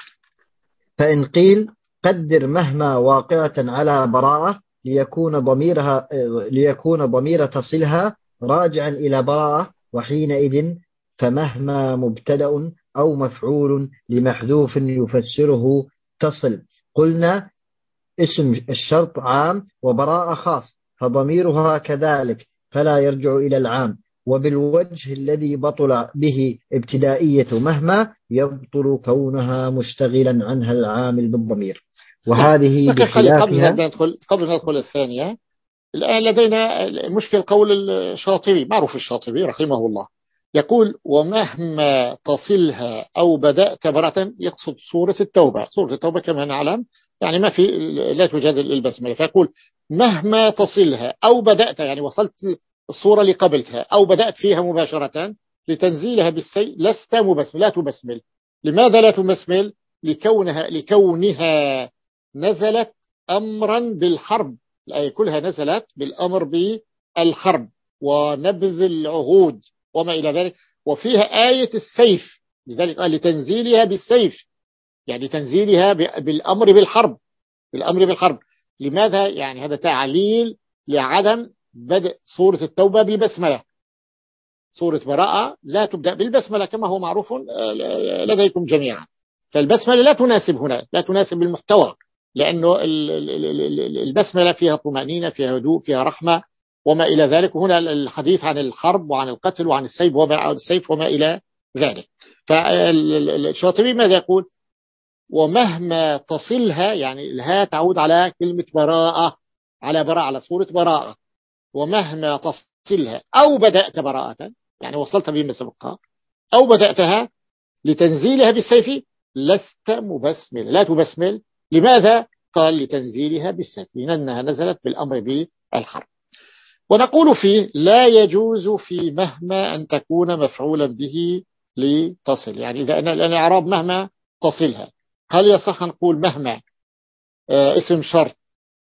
فإن قيل: قدر مهما واقعة على براءة ليكون ضميرها ليكون ضمير تصلها راجعا إلى براءة، وحينئذ فمهما مبتدأ أو مفعول لمحذوف يفسره تصل. قلنا: اسم الشرط عام وبراءة خاص، فضميرها كذلك فلا يرجع إلى العام. وبالوجه الذي بطل به ابتدائية مهما يبطل كونها مشتغلا عنها العامل بالضمير. وهذه بخلافها. قبل ما ندخل قبل ما ندخل الثانية، الآن لدينا مشكل قول الشاطبي. معروف الشاطبي رحمه الله يقول: ومهما تصلها أو بدأت براءة، يقصد سورة التوبة. سورة التوبة كما نعلم يعني ما في لا تجادل البسملة، فيقول مهما تصلها أو بدأت، يعني وصلت الصورة اللي قبلتها أو بدأت فيها مباشرة لتنزيلها بالسي لست مبسمل، لا تبسمل. لماذا لا تبسمل؟ لكونها لكونها نزلت أمرا بالحرب. الآية كلها نزلت بالأمر بالحرب ونبذ العهود وما إلى ذلك، وفيها آية السيف، لذلك قال لتنزيلها بالسيف، يعني تنزيلها بالأمر بالحرب، بالأمر بالحرب. لماذا؟ يعني هذا تعليل لعدم بدء سورة التوبة بالبسملة. سورة براءة لا تبدأ بالبسملة كما هو معروف لديكم جميعا، فالبسملة لا تناسب هنا، لا تناسب المحتوى، لأنه البسملة فيها طمأنينة، فيها هدوء، فيها رحمة وما إلى ذلك. وهنا الحديث عن الحرب وعن القتل وعن السيف وما, السيف وما إلى ذلك. فالشاطبي ماذا يقول؟ ومهما تصلها، يعني الها تعود على كلمة براءة، على براءة، على سورة براءة. ومهما تصلها أو بدأت براءة، يعني وصلت بما سبقها أو بدأتها لتنزيلها بالسيف لست مبسمل، لا تبسمل. لماذا؟ قال لتنزيلها بالسيف، لأنها نزلت بالأمر بالحرب. ونقول فيه: لا يجوز في مهما أن تكون مفعولا به لتصل. يعني إذا أن الإعراب مهما تصلها، هل يصح نقول مهما آه اسم شرط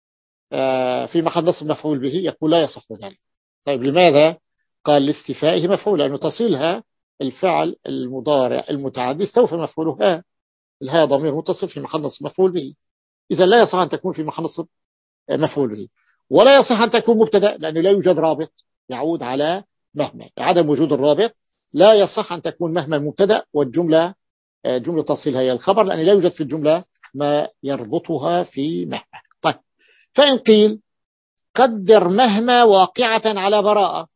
آه في محل نصب مفعول به؟ يقول لا يصح ذلك. طيب لماذا؟ قال لاستيفائه مفعول، لأنه تصلها الفعل المضارع المتعدي استوفى مفعولها، الها ضمير متصل في محل نصب مفعول به، إذا لا يصح أن تكون في محل نصب مفعول به. ولا يصح أن تكون مبتدأ، لأنه لا يوجد رابط يعود على مهما، عدم وجود الرابط. لا يصح أن تكون مهما المبتدأ والجملة جملة تصلها هي الخبر، لأن لا يوجد في الجملة ما يربطها في مهما. طيب، فإن قيل: قدر مهما واقعة على براءة،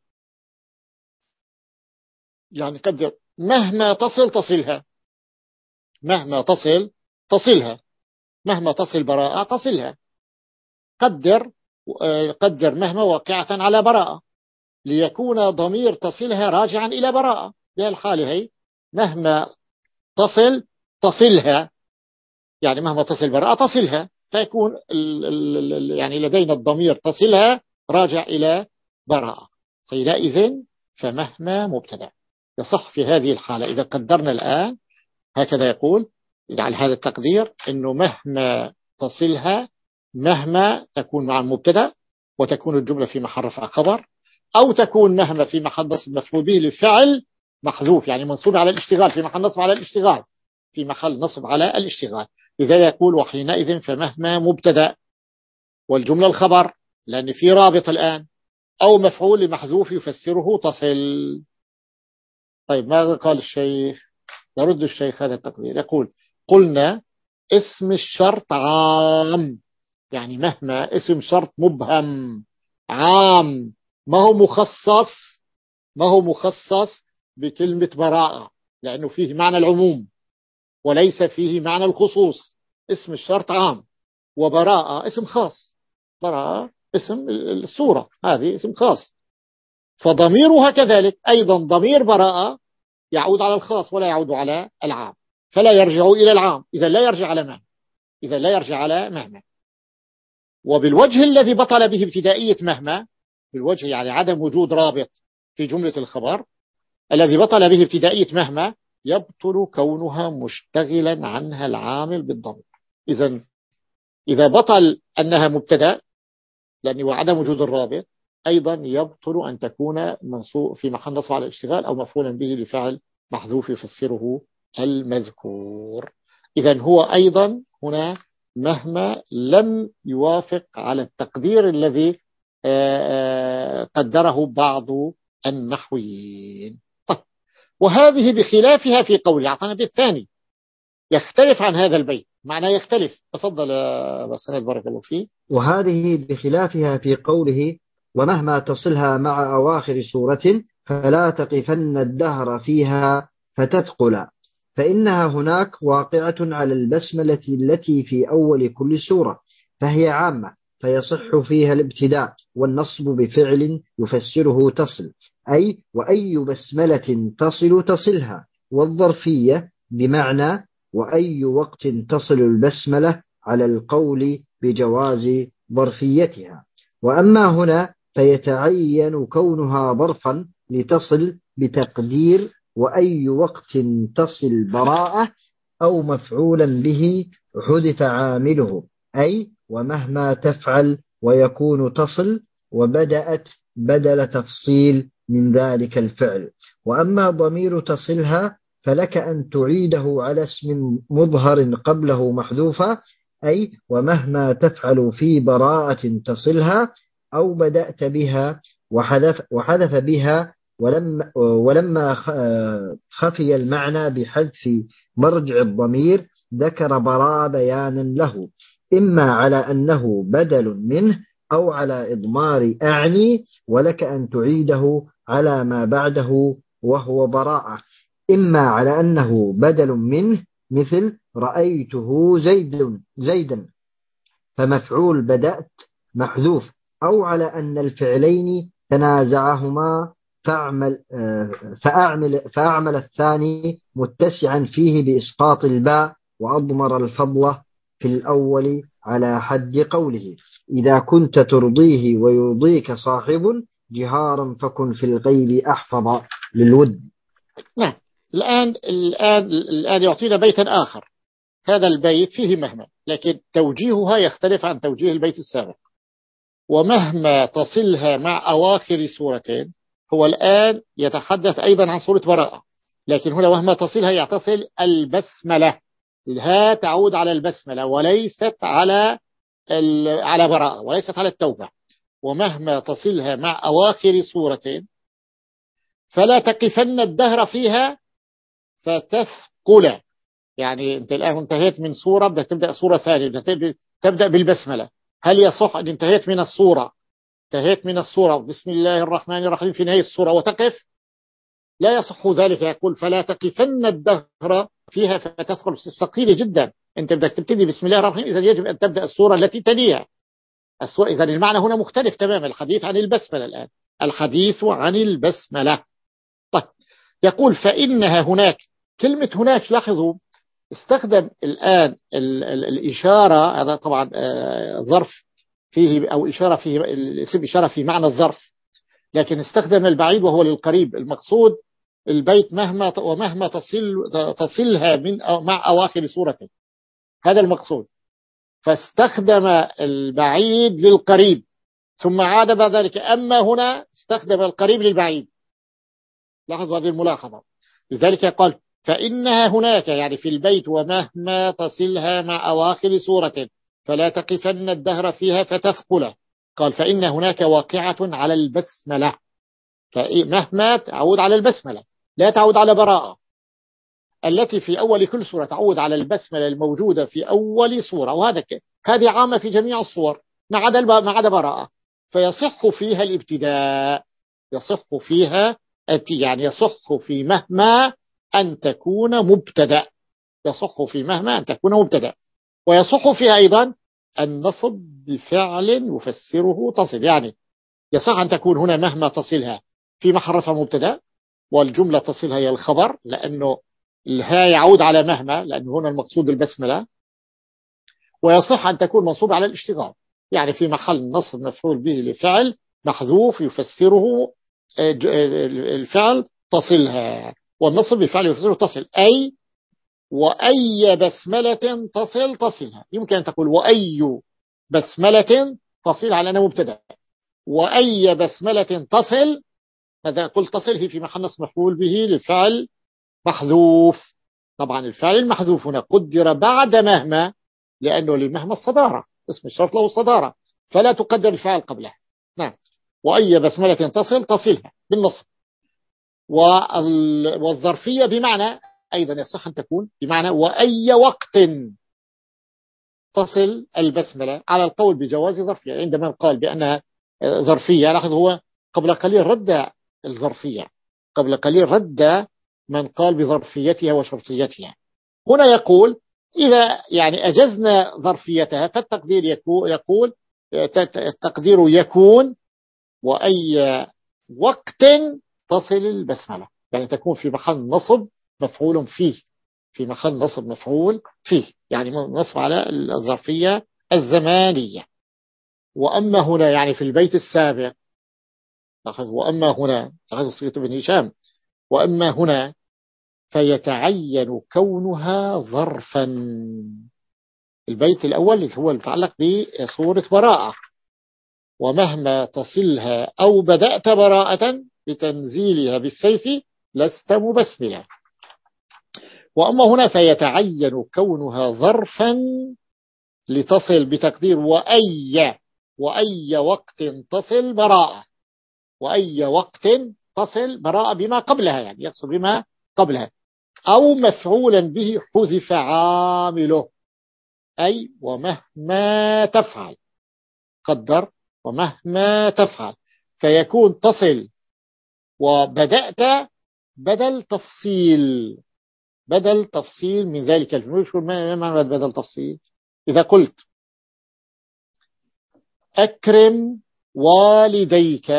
يعني قدر مهما تصل تصلها، مهما تصل تصلها، مهما تصل براءة تصلها. قدر قدر مهما واقعة على براءة ليكون ضمير تصلها راجعا إلى براءة. بهالحالة هي مهما تصل تصلها، يعني مهما تصل براءة تصلها، فيكون ال ال يعني لدينا الضمير تصلها راجع إلى براءة. حينئذ فمهما مبتدأ. يصح في هذه الحالة إذا قدرنا الآن هكذا، يقول على هذا التقدير إنه مهما تصلها، مهما تكون مع المبتدأ وتكون الجملة في محل رفع خبر، أو تكون مهما في محل نصب مفعول به لفعل محذوف، يعني منصوب على الاشتغال في محل نصب على الاشتغال في محل نصب على الاشتغال. لذا يقول وحينئذ فمهما مبتدأ والجملة الخبر، لأن في رابط الآن، أو مفعول لمحذوف يفسره تصل. طيب ماذا قال الشيخ؟ يرد الشيخ هذا التقدير، يقول قلنا اسم الشرط عام، يعني مهما اسم شرط مبهم عام، ما هو مخصص ما هو مخصص بكلمة براءة، لأنه فيه معنى العموم وليس فيه معنى الخصوص. اسم الشرط عام، وبراءة اسم خاص. براءة اسم الصورة، هذه اسم خاص، فضميرها كذلك أيضا ضمير براءة يعود على الخاص ولا يعود على العام، فلا يرجع إلى العام، إذا لا يرجع على مهما إذا لا يرجع على مهما. وبالوجه الذي بطل به ابتدائية مهما، بالوجه يعني عدم وجود رابط في جملة الخبر الذي بطل به ابتدائية مهما، يبطل كونها مشتغلا عنها العامل بالضمير. إذا إذا بطل أنها مبتدأ لأنه عدم وجود الرابط، أيضا يبطل أن تكون منصوب في محل نصب على الاشتغال أو مفعولا به لفعل محذوف يفسره المذكور. إذا هو أيضا هنا مهما لم يوافق على التقدير الذي قدره بعض النحويين. طيب، وهذه بخلافها في قوله، أعطانا بيت ثاني يختلف عن هذا البيت، معناه يختلف. تفضل بسند بارك الله فيه. وهذه بخلافها في قوله ومهما تصلها مع أواخر سورة فلا تقفن الدهر فيها فتثقل، فإنها هناك واقعة على البسملة التي في أول كل سورة، فهي عامة فيصح فيها الابتداء والنصب بفعل يفسره تصل، أي وأي بسملة تصل تصلها، والظرفية بمعنى وأي وقت تصل البسملة على القول بجواز ظرفيتها. وأما هنا فيتعين كونها ظرفا لتصل بتقدير وأي وقت تصل براءة، أو مفعولا به حذف عامله، أي ومهما تفعل ويكون تصل، وبدأت بدل تفصيل من ذلك الفعل. وأما ضمير تصلها فلك أن تعيده على اسم مظهر قبله محذوفا، أي ومهما تفعل في براءة تصلها، أو بدأت بها وحذف, وحذف بها ولما, ولما خفي المعنى بحذف مرجع الضمير ذكر براء بيانا له، إما على أنه بدل منه أو على إضمار أعني، ولك أن تعيده على ما بعده وهو براءة، إما على أنه بدل منه مثل رأيته زيد زيدا فمفعول بدأت محذوف، أو على أن الفعلين تنازعهما فأعمل, فأعمل, فأعمل الثاني متسعا فيه بإسقاط الباء، وأضمر الفضل في الأول على حد قوله إذا كنت ترضيه ويرضيك صاحب جهارا فكن في الغيب أحفظ للود. نعم. الآن الآن الآن يعطينا بيتا آخر، هذا البيت فيه مهما، لكن توجيهها يختلف عن توجيه البيت السابق. ومهما تصلها مع أواخر سورتين، هو الآن يتحدث أيضا عن سورة براءة، لكن هنا ومهما تصلها يتصل البسملة، الها تعود على البسملة وليست على على براءة وليست على التوبة. ومهما تصلها مع أواخر سورتين فلا تقفن الدهر فيها فتثقل، يعني أنت الآن انتهيت من سورة بدأ تبدأ سورة ثانية، بدأ تبدأ بالبسملة، هل يصح أن انتهيت من السورة انتهيت من السورة بسم الله الرحمن الرحيم في نهاية السورة وتقف؟ لا يصح ذلك. يقول فلا تقفن الدهر فيها فتثقل، ثقيلة جدا. أنت بدك تبتدي بسم الله الرحمن الرحيم، إذا يجب أن تبدأ السورة التي تليها السورة. إذا المعنى هنا مختلف تماما، الحديث عن البسملة الآن، الحديث عن البسملة. طيب، يقول فإنها هناك، كلمة هناك لاحظوا استخدم الآن ال ال الإشارة، هذا طبعا ظرف فيه أو إشارة فيه، الاسم إشارة في معنى الظرف، لكن استخدم البعيد وهو للقريب. المقصود البيت مهما ومهما تصل تصلها من مع أواخر سورة، هذا المقصود. فاستخدم البعيد للقريب، ثم عاد بعد ذلك. أما هنا استخدم القريب للبعيد. لاحظوا هذه الملاحظة. لذلك قال فإنها هناك، يعني في البيت، ومهما تصلها مع أواخر سورة فلا تقفن الدهر فيها فتثقله. قال فإن هناك واقعة على البسملة، فمهما تعود على البسملة لا تعود على براءة، التي في أول كل سورة تعود على البسملة الموجودة في أول سورة، وهذا هذه عامة في جميع الصور ما عدا ما عدا براءة. فيصح فيها الابتداء، يصح فيها يعني يصح في مهما أن تكون مبتدأ، يصح في مهما أن تكون مبتدأ. ويصح فيها أيضا النصب بفعل يفسره تصل، يعني يصح أن تكون هنا مهما تصلها في محل رفع مبتدأ، والجملة تصلها هي الخبر، لأنه الها يعود على مهما، لأنه هنا المقصود البسملة. ويصح أن تكون منصوبة على الاشتغال، يعني في محل نصب مفعول به لفعل محذوف يفسره الفعل تصلها، والنصب بفعل يفسره تصل، أي وأي بسملة تصل تصلها. يمكن أن تقول وأي بسملة تصل على أنه مبتدأ، وأي بسملة تصل، ماذا قلت تصل هي في محل نصب مفعول به لفعل محذوف. طبعا الفعل المحذوف هنا قدر بعد مهما، لأنه لمهما الصدارة، اسم الشرط له الصدارة، فلا تقدر الفعل قبله. نعم. وأي بسملة تصل تصلها بالنصب. والظرفية بمعنى أيضا يصح أن تكون بمعنى وأي وقت تصل البسملة، على القول بجواز ظرفية. عندما قال بأنها ظرفية، لاحظ هو قبل قليل رد الظرفية، قبل قليل رد من قال بظرفيتها وشرطيتها. هنا يقول إذا يعني أجزنا ظرفيتها فالتقدير يقول التقدير يكون وأي وقت تصل البسملة، يعني تكون في محل نصب مفعول فيه، في محل نصب مفعول فيه، يعني نصب على الظرفية الزمانية. وأما هنا يعني في البيت السابق، وأما هنا أخذ صيغة ابن هشام، وأما هنا فيتعين كونها ظرفا. البيت الأول اللي هو يتعلق بصورة براءة، ومهما تصلها أو بدأت براءة بتنزيلها بالسيف لست مبسملا. وأما هنا فيتعين كونها ظرفا لتصل بتقدير وأي وأي وقت تصل براءة، وأي وقت تصل براءة بما قبلها، يعني يقصد بما قبلها، أو مفعولا به حذف عامله، أي ومهما تفعل، قدر ومهما تفعل، فيكون تصل وبدأت بدل تفصيل، بدل تفصيل من ذلك الفعل. ما معنى بدل تفصيل؟ إذا قلت أكرم والديك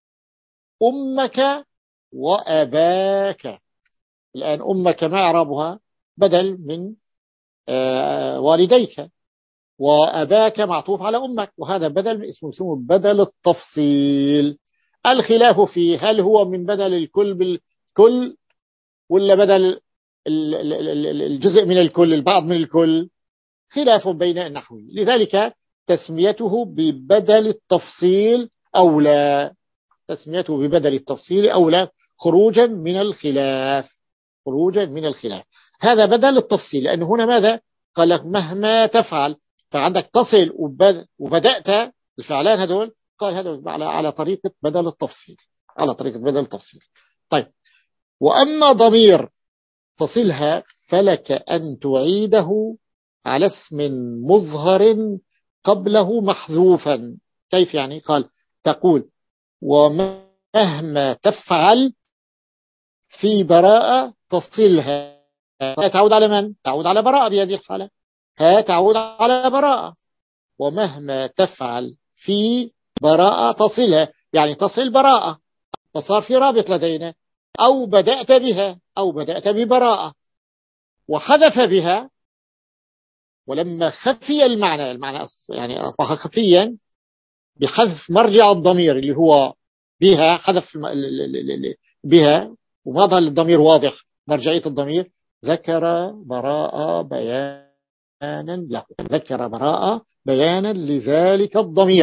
أمك وأباك، الآن أمك ما إعرابها؟ بدل من آه والديك، وأباك معطوف على أمك، وهذا بدل من اسمه اسمه بدل التفصيل. الخلاف فيه هل هو من بدل الكل بالكل ولا بدل الجزء من الكل، البعض من الكل، خلاف بين النحويين. لذلك تسميته ببدل التفصيل أولى، تسميته ببدل التفصيل أولى خروجا من الخلاف، خروجا من الخلاف. هذا بدل التفصيل، لأن هنا ماذا قال لك مهما تفعل، فعندك تصل وبدأت، الفعلان هذول قال هذا على على طريقة بدل التفصيل، على طريقة بدل التفصيل. طيب، وأما ضمير تصلها فلك أن تعيده على اسم مظهر قبله محذوفا. كيف يعني؟ قال تقول ومهما تفعل في براءة تصلها، تعود على من؟ تعود على براءة بهذه الحالة، ها تعود على براءة. ومهما تفعل في براءة تصلها، يعني تصل براءة، فصار في رابط لدينا، أو بدأت بها أو بدأت ببراءة وحذف بها، ولما خفي المعنى، المعنى يعني أصبح خفيا بحذف مرجع الضمير اللي هو بها، حذف بها وما ظل الضمير واضح مرجعية الضمير، ذكر براءة بيانا له، ذكر براءة بيانا لذلك الضمير.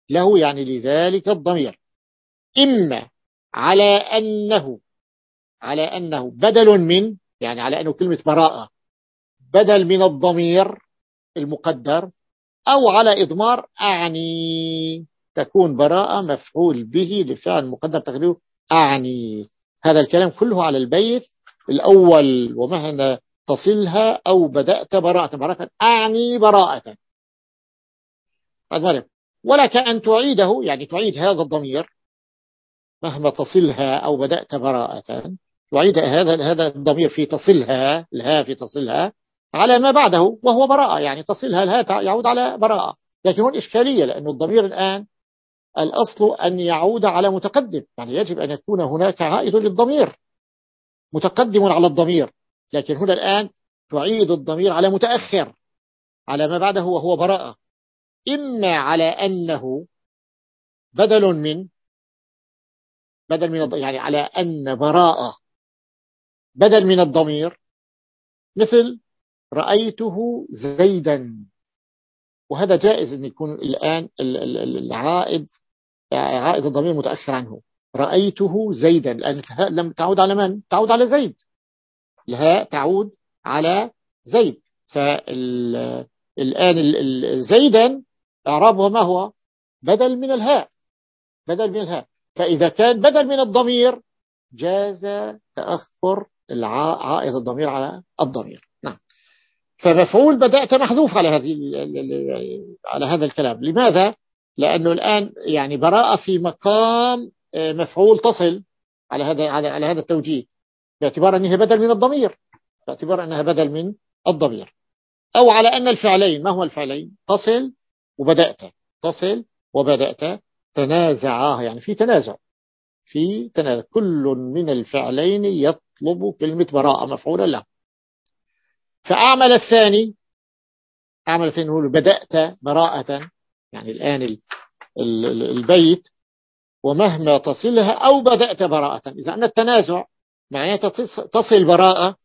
له يعني لذلك الضمير، إما على أنه على أنه بدل من، يعني على أنه كلمة براءة بدل من الضمير المقدر، أو على إضمار أعني، تكون براءة مفعول به لفعل مقدر تقديره أعني. هذا الكلام كله على البيت الأول، ومهما تصلها أو بدأت براءة براءة أعني براءة. ولك أن تعيده، يعني تعيد هذا الضمير مهما تصلها أو بدأت براءة، تعيد هذا هذا الضمير في تصلها، الها في تصلها على ما بعده وهو براءة، يعني تصلها الها يعود على براءة. لكن هون إشكالية، لأن الضمير الآن الأصل أن يعود على متقدم، يعني يجب أن يكون هناك عائد للضمير متقدم على الضمير، لكن هنا الآن تعيد الضمير على متأخر على ما بعده وهو براءة، إما على أنه بدل من بدل من يعني على أن براءة بدل من الضمير، مثل رأيته زيدا، وهذا جائز أن يكون الآن العائد عائد الضمير متأخر عنه. رأيته زيدا، لأن لم تعود على من؟ تعود على زيد، الهاء تعود على زيد. فالآن زيدا إعرابه ما هو؟ بدل من الهاء، بدل من الهاء. فإذا كان بدل من الضمير جاز تأخر عائد الضمير على الضمير. نعم. فمفعول بدأت محذوف على هذه على هذا الكلام. لماذا؟ لأنه الآن يعني براءة في مقام مفعول تصل على هذا على على هذا التوجيه، باعتبار أنها بدل من الضمير، باعتبار أنها بدل من الضمير. أو على أن الفعلين، ما هو الفعلين؟ تصل وبدأت، تصل وبدأت تنازعاه، يعني في تنازع، في تنازع، كل من الفعلين يطلب كلمة براءة مفعولا له. فأعمل الثاني أعمل الثاني هو بدأت براءة، يعني الآن البيت ومهما تصلها أو بدأت براءة، إذا أن التنازع معناته تصل براءة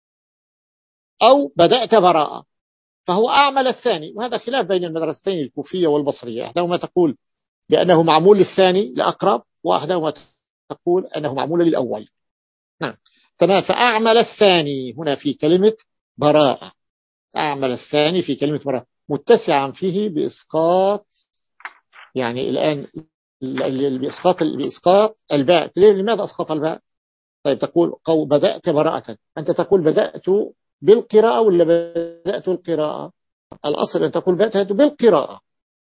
أو بدأت براءة، فهو أعمل الثاني. وهذا خلاف بين المدرستين الكوفية والبصرية، أحدهما تقول بأنه معمول للثاني لأقرب، وأحدهما تقول أنه معمول للأول. نعم. فأعمل الثاني هنا في كلمة براءة، أعمل الثاني في كلمة براءة متسعا فيه بإسقاط، يعني الآن بإسقاط بإسقاط الباء. لماذا أسقط الباء؟ طيب تقول قو بدأت براءة، أنت تقول بدأت بالقراءة ولا بدأت القراءة؟ الأصل أن تقول بدأت بالقراءة،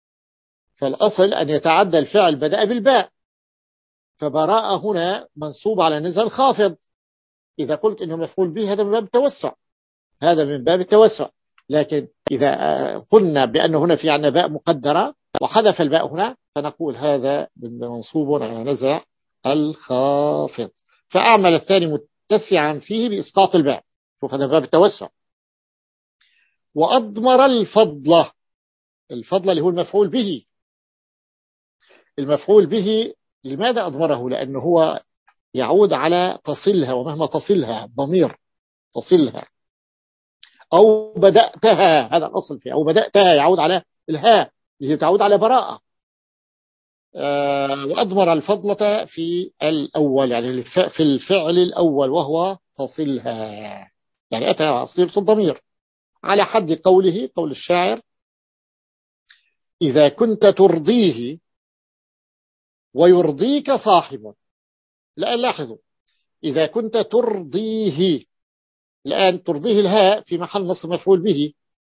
فالأصل أن يتعدى الفعل بدأ بالباء، فبراءة هنا منصوب على نزل خافض. إذا قلت إنه مفعول به هذا من باب التوسع، هذا من باب التوسع. لكن إذا قلنا بأن هنا في عنا باء مقدرة وحذف الباء هنا، فنقول هذا منصوب على نزع الخافض. فأعمل الثاني متسعا فيه بإسقاط الباء، شوف هذا باب التوسع. وأضمر الفضل، الفضل اللي هو المفعول به، المفعول به لماذا أضمره؟ لأنه هو يعود على تصلها، ومهما تصلها ضمير تصلها أو بدأتها، هذا الأصل فيه، أو بدأتها يعود على الهاء اللي تعود على براءة. أه وأضمر الفضلة في الأول، يعني في الفعل الأول وهو تصلها، يعني أتى أصير الضمير على حد قوله، قول الشاعر: إذا كنت ترضيه ويرضيك صاحب. الآن لاحظوا، إذا كنت ترضيه، الآن ترضيه الهاء في محل نصب مفعول به،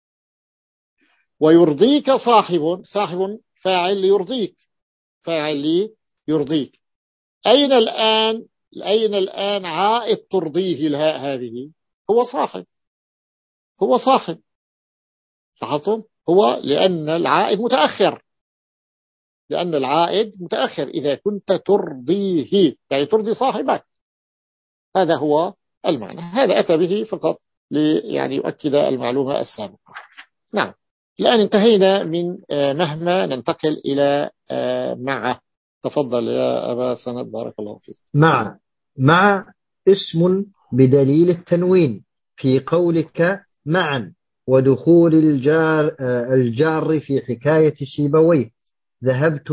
ويرضيك صاحب، صاحب فاعل ليرضيك، فاعل ليرضيك. أين الآن أين الآن عائد ترضيه الهاء هذه؟ هو صاحب، هو صاحب، لاحظتم؟ هو لأن العائد متأخر، لأن العائد متأخر. إذا كنت ترضيه يعني ترضي صاحبك، هذا هو المعنى. هذا أتى به فقط لي يعني يؤكد المعلومة السابقة. نعم. الآن انتهينا من مهما، ننتقل إلى مع. تفضل يا أبا سند، بارك الله فيك. مع مع اسم بدليل التنوين في قولك معا، ودخول الجار الجار في حكاية سيبويه ذهبت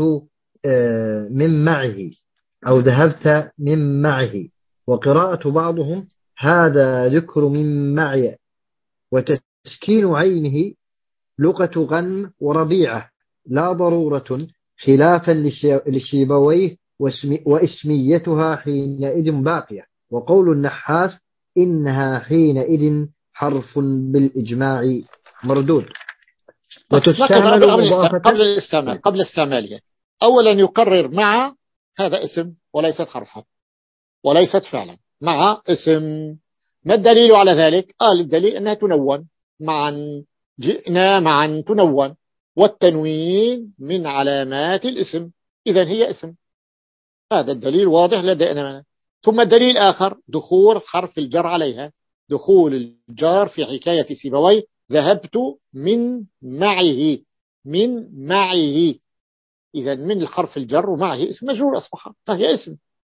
من معه أو ذهبت من معه. وقراءة بعضهم هذا ذكر من معي، وتسكين عينه لغة غنم وربيعة لا ضرورة، خلافا للشيبويه واسميتها حينئذ باقية. وقول النحاس إنها حينئذ حرف بالإجماع مردود. وتستعمل قبل الاستعمال قبل استعمالها. أولا يقرر مع هذا اسم وليست حرفا وليست فعلا، مع اسم. ما الدليل على ذلك؟ قال الدليل أنها تنون معا، جئنا معا تنون، والتنوين من علامات الاسم، إذن هي اسم. هذا الدليل واضح لدينا. ثم الدليل آخر دخول حرف الجر عليها، دخول الجار في حكاية سيبويه ذهبت من معه، من معه، إذا من الحرف الجر ومعه اسم مجرور أصبح، فهي اسم.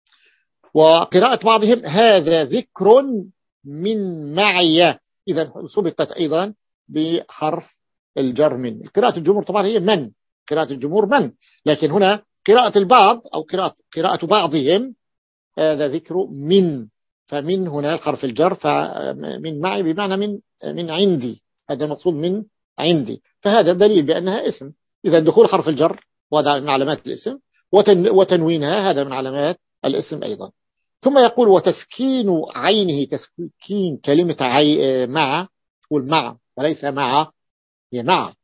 وقراءة بعضهم هذا ذكر من معي، إذا سبقت أيضا بحرف الجر من. قراءة الجمهور طبعا هي من، قراءة الجمهور من، لكن هنا قراءة البعض أو قراءة قراءة بعضهم هذا ذكر من، فمن هنا الحرف الجر، فمن معي بمعنى من من عندي، هذا المقصود من عندي، فهذا دليل بأنها اسم. إذا دخول حرف الجر وهذا من علامات الاسم، وتنوينها هذا من علامات الاسم أيضا. ثم يقول وتسكين عينه، تسكين كلمة عي مع، تقول مع وليس مع، هي مع،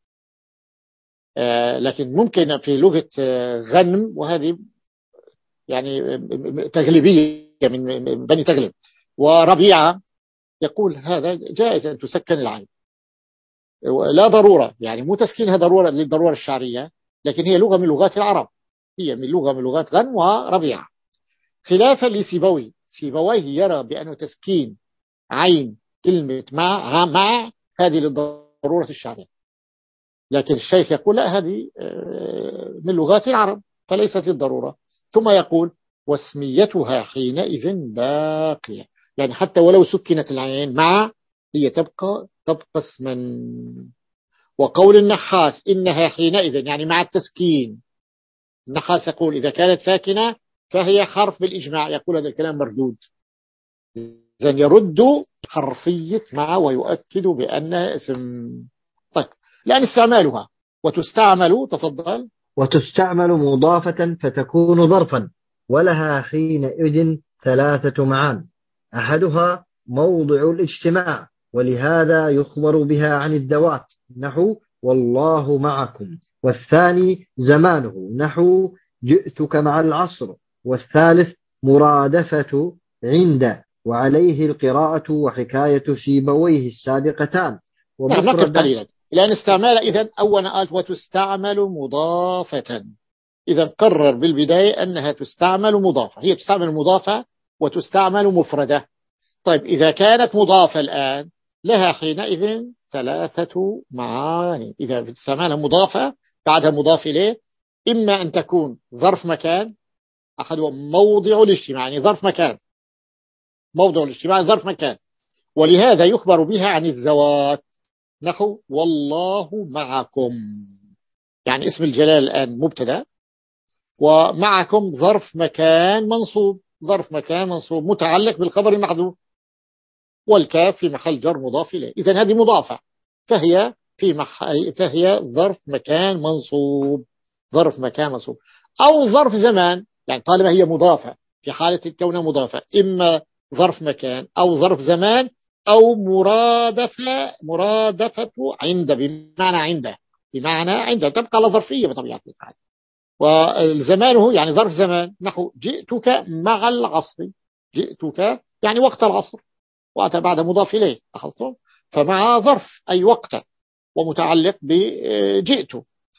آه لكن ممكن في لغة غنم، وهذه يعني تغلبية من بني تغلب، وربيعة يقول هذا جائز أن تسكن العين، لا ضرورة، يعني مو تسكينها ضرورة للضرورة الشعرية، لكن هي لغة من لغات العرب، هي من لغة من لغات غنم وربيعة. خلافا لسيبويه، سيبويه يرى بأنه تسكين عين كلمة مع مع هذه للضرورة الشعرية، لكن الشيخ يقول لا، هذه من لغات العرب فليست للضرورة. ثم يقول واسميتها حينئذ باقية، يعني حتى ولو سكنت العين مع هي تبقى تبقى اسما. وقول النحاس إنها حينئذ يعني مع التسكين، النحاس يقول إذا كانت ساكنة فهي حرف بالإجماع، يقول هذا الكلام مردود، إذن يرد حرفية مع ويؤكد بأنها اسم. طيب لأن استعمالها وتستعمل، تفضل. وتستعمل مضافة فتكون ظرفا، ولها حينئذ ثلاثة معان، أحدها موضع الاجتماع، ولهذا يخبر بها عن الذوات نحو والله معكم، والثاني زمانه نحو جئتك مع العصر، والثالث مرادفة عند، وعليه القراءة وحكاية سيبويه السابقتان. نعم نقف قليلا، لأن استعمال إذن أولا قالت وتستعمل مضافة، إذا قرر بالبداية أنها تستعمل مضافة، هي تستعمل مضافة وتستعمل مفردة. طيب إذا كانت مضافة الآن لها حينئذ ثلاثة معاني، إذا استعمالها مضافة بعدها مضاف إليه، إما أن تكون ظرف مكان، أحدها موضع الاجتماع يعني ظرف مكان، موضع الاجتماع ظرف مكان، ولهذا يخبر بها عن الذوات نحو والله معكم، يعني اسم الجلال الآن مبتدا، ومعكم ظرف مكان منصوب، ظرف مكان منصوب متعلق بالخبر المحذوف، والكاف في محل جر مضاف إليه، إذن هذه مضافة، فهي في محل فهي ظرف مكان منصوب، ظرف مكان منصوب. أو ظرف زمان، يعني طالما هي مضافة في حالة كونها مضافة، إما ظرف مكان أو ظرف زمان أو مرادفة، مرادفة عند بمعنى عنده، بمعنى عنده تبقى على ظرفية بطبيعة الحال. والزمانه يعني ظرف زمان نحو جئتك مع العصر، جئتك يعني وقت العصر، وأتى بعد مضاف إليه، لاحظتم؟ فمع ظرف أي وقت ومتعلق بجئت.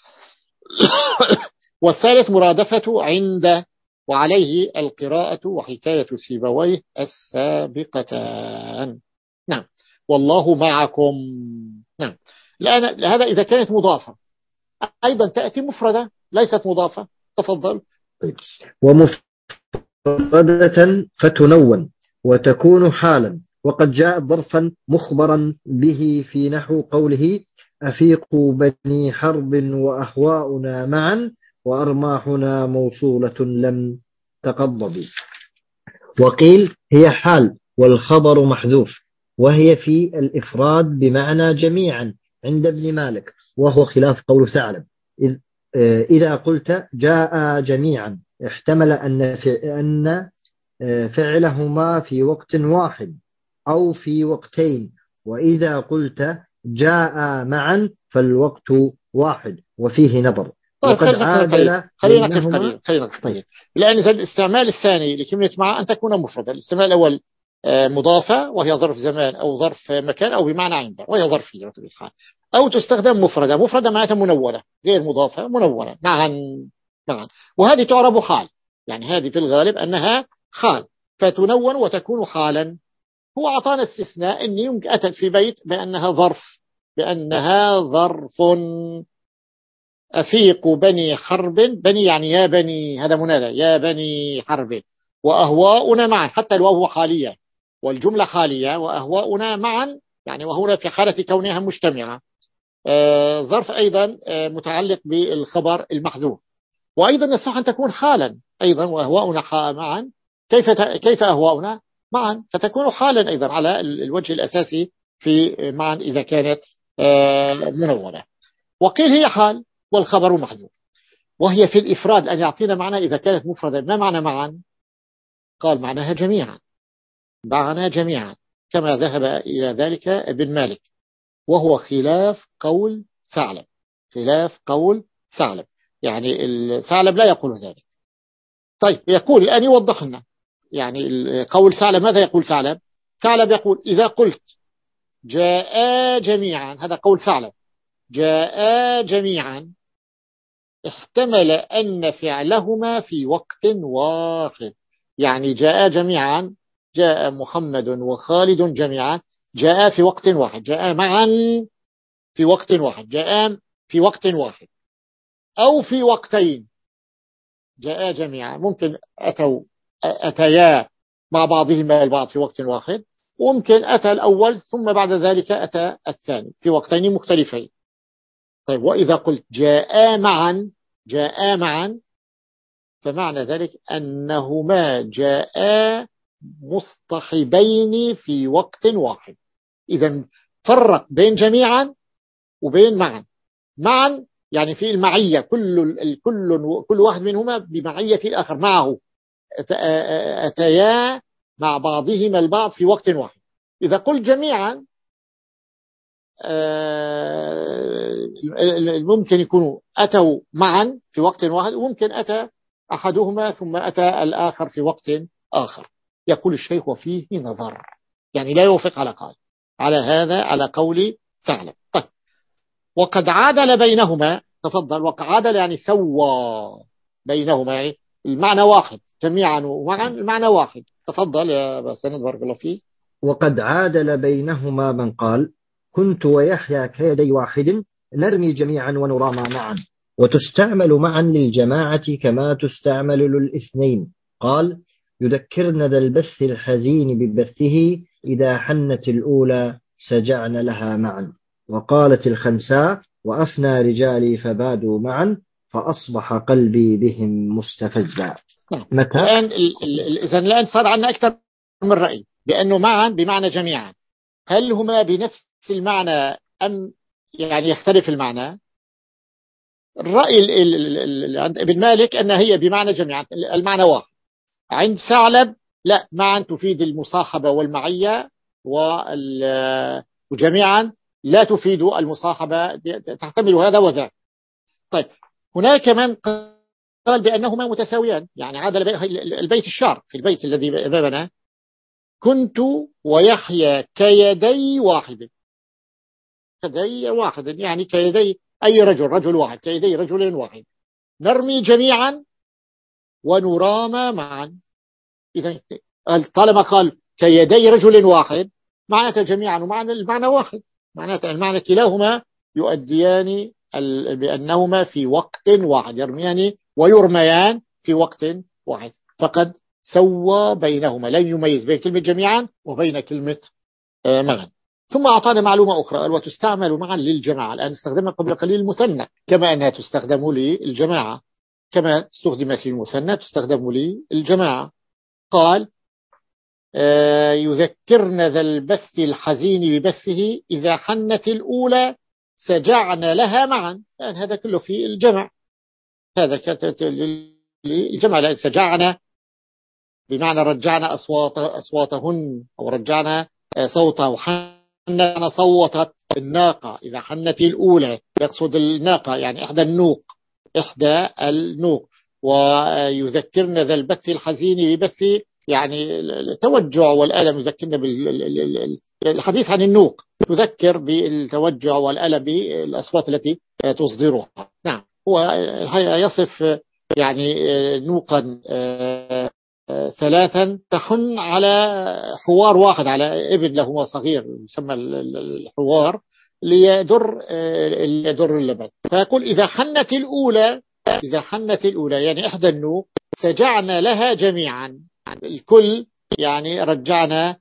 والثالث مرادفة عند، وعليه القراءة وحكاية سيبويه السابقتان. نعم والله معكم. نعم لأن هذا إذا كانت مضافة، أيضا تأتي مفردة ليست مضافة، تفضل. ومفردة فتنون وتكون حالا، وقد جاء ظرفا مخبرا به في نحو قوله أفيقوا بني حرب وأهواؤنا معا وأرماحنا موصولة لم تقضب. وقيل هي حال والخبر محذوف، وهي في الإفراد بمعنى جميعا عند ابن مالك، وهو خلاف قول ثعلب. إذ إذا قلت جاء جميعا احتمل أن أن فعلهما في وقت واحد أو في وقتين، وإذا قلت جاء معا فالوقت واحد وفيه نظر. طيب وقد عادل خلينا نقف قليلا خلينا نقف قليلا لأن الاستعمال الثاني لكلمة مع أن تكون مفردة. الاستعمال الأول مضافة وهي ظرف زمان أو ظرف مكان أو بمعنى عند وهي ظرفية بطبيعة الحال، أو تستخدم مفردة. مفردة معناتها منونة غير مضافة، منونة معا معا، وهذه تعرب حال. يعني هذه في الغالب أنها حال فتنون وتكون حالا. هو أعطانا استثناء أن يمكن أتت في بيت بأنها ظرف بأنها ظرف. أفيق بني حرب، بني يعني يا بني، هذا منادى يا بني حرب، وأهواؤنا معا، حتى الواو حالية والجملة حالية، وأهواؤنا معا يعني وهنا في حالة كونها مجتمعة. آه ظرف أيضا آه متعلق بالخبر المحذوف. وأيضا يصح أن تكون حالا أيضا، وأهواؤنا معا. كيف كيف أهواؤنا معا فتكون حالا أيضا على الوجه الأساسي في معا إذا كانت آه منونة. وقيل هي حال والخبر محذوف، وهي في الإفراد أن يعطينا معنى إذا كانت مفردة. ما معنى معا؟ قال معناها جميعا، معنا جميعا، كما ذهب إلى ذلك ابن مالك، وهو خلاف قول ثعلب. خلاف قول ثعلب، يعني الثعلب لا يقول ذلك. طيب يقول الآن يوضح لنا يعني قول ثعلب. ماذا يقول ثعلب؟ ثعلب يقول إذا قلت جاء جميعا، هذا قول ثعلب، جاء جميعا احتمل أن فعلهما في وقت واحد. يعني جاء جميعا، جاء محمد وخالد جميعا، جاء في وقت واحد، جاء معا في وقت واحد، جاء في وقت واحد أو في وقتين. جاء جميعا ممكن أتوا أتيا مع بعضهما البعض في وقت واحد، وممكن أتى الأول ثم بعد ذلك أتى الثاني في وقتين مختلفين. طيب وإذا قلت جاء معا، جاء معا فمعنى ذلك أنهما جاء مصطحبين في وقت واحد. إذا فرق بين جميعا وبين معا. معا يعني في المعية، كل كل كل واحد منهما بمعية الآخر، معه أتيا مع بعضهما البعض في وقت واحد. إذا قلت جميعا ممكن يكونوا أتوا معا في وقت واحد، وممكن أتى أحدهما ثم أتى الآخر في وقت آخر. يقول الشيخ وفيه نظر، يعني لا يوافق على قال على هذا على قول ثعلب. طيب وقد عادل بينهما، تفضل. وقد عادل يعني سوى بينهما، يعني المعنى واحد، جميعا ومعا المعنى واحد. تفضل يا بسند بارك الله فيك. وقد عادل بينهما من قال كنت ويحيى كيدي واحد نرمي جميعا ونرامى معا، وتستعمل معا للجماعة كما تستعمل للاثنين. قال يذكرن ذا البث الحزين ببثه إذا حنت الأولى سجعن لها معا. وقالت الخنساء وأفنى رجالي فبادوا معا فأصبح قلبي بهم مستفزا. متى؟ الآن إذا الآن صار عندنا أكثر من رأي بأنه معا بمعنى جميعا. هل هما بنفس المعنى أم يعني يختلف المعنى؟ الرأي عند ابن مالك أن هي بمعنى جميعا، المعنى واحد. عند ثعلب لا، معا تفيد المصاحبة والمعية، وجميعا لا تفيد المصاحبة، تحتمل هذا وذاك. طيب هناك من قال بأنهما متساويان، يعني عادل البيت الشعر في البيت الذي أمامنا كنت ويحيى كيدي واحد، كيدي واحد يعني كيدي أي رجل، رجل واحد، كيدي رجل واحد، نرمي جميعا ونرامى معا. إذا طالما قال كيدي رجل واحد معناته جميعا ومعنى المعنى واحد، معناته المعنى كلاهما يؤديان بأنهما في وقت واحد، يرميان ويرميان في وقت واحد. فقد سوى بينهما، لن يميز بين كلمة جميعا وبين كلمة معا. ثم أعطانا معلومة أخرى، وتستعمل معا للجماعة. الآن استخدمها قبل قليل المثنى كما أنها تستخدم للجماعة. كما استخدمت للمثنى تستخدم للجماعة. قال آه يذكرن ذا البث الحزين ببثه إذا حنت الأولى سجعن لها معا. يعني هذا كله في الجمع، هذا الجمع لأن سجعن بمعنى رجعنا أصوات أصواتهن أو رجعنا صوته. حنت صوتت الناقة إذا حنت الأولى، يقصد الناقة يعني إحدى النوق إحدى النوق. ويذكرن ذا البث الحزين ببث يعني التوجع والألم، يذكرن بالحديث عن النوق، تذكر بالتوجع والألم بالأصوات التي تصدرها. نعم، هو يصف يعني نوقا ثلاثا تحن على حوار واحد، على ابن له صغير يسمى الحوار ليدر ليدر اللبن. فيقول إذا حنت الأولى، إذا حنت الأولى يعني إحدى النوق سجعنا لها جميعا، الكل يعني رجعنا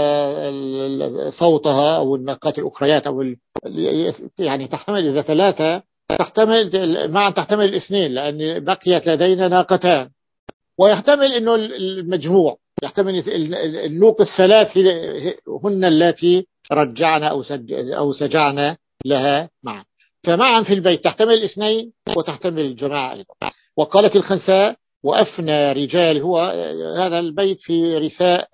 صوتها أو الناقات الأخريات أو يعني تحتمل إذا ثلاثة تحتمل معا تحتمل الاثنين لأن بقيت لدينا ناقتان، ويحتمل أنه المجموع يحتمل النوق الثلاث هن التي رجعنا أو أو سجعنا لها معا. فمعا في البيت تحتمل الاثنين وتحتمل الجماعة أيضا. وقالت الخنساء وأفنى رجال، هو هذا البيت في رثاء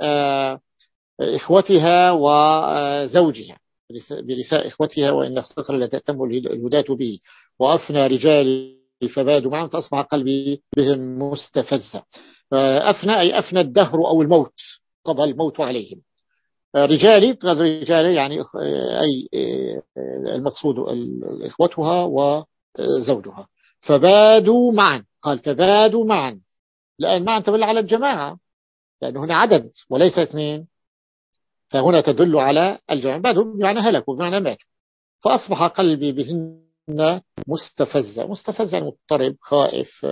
إخوتها وزوجها، برثاء إخوتها وإن الصقر لا تأتم الهداة به. وأفنى رجال فبادوا معهم فأصبح قلبي بهم مستفزا. أفنى أي أفنى الدهر أو الموت، قضى الموت عليهم. رجالي قضى رجالي يعني أي المقصود إخوتها وزوجها. فبادوا معا، قال فبادوا معا لأن معا تدل على الجماعة لأنه هنا عدد وليس اثنين، فهنا تدل على الجماعة. بادوا بمعنى هلكوا بمعنى ماتوا. فأصبح قلبي بهن مستفزة، مستفزة يعني مضطرب خائف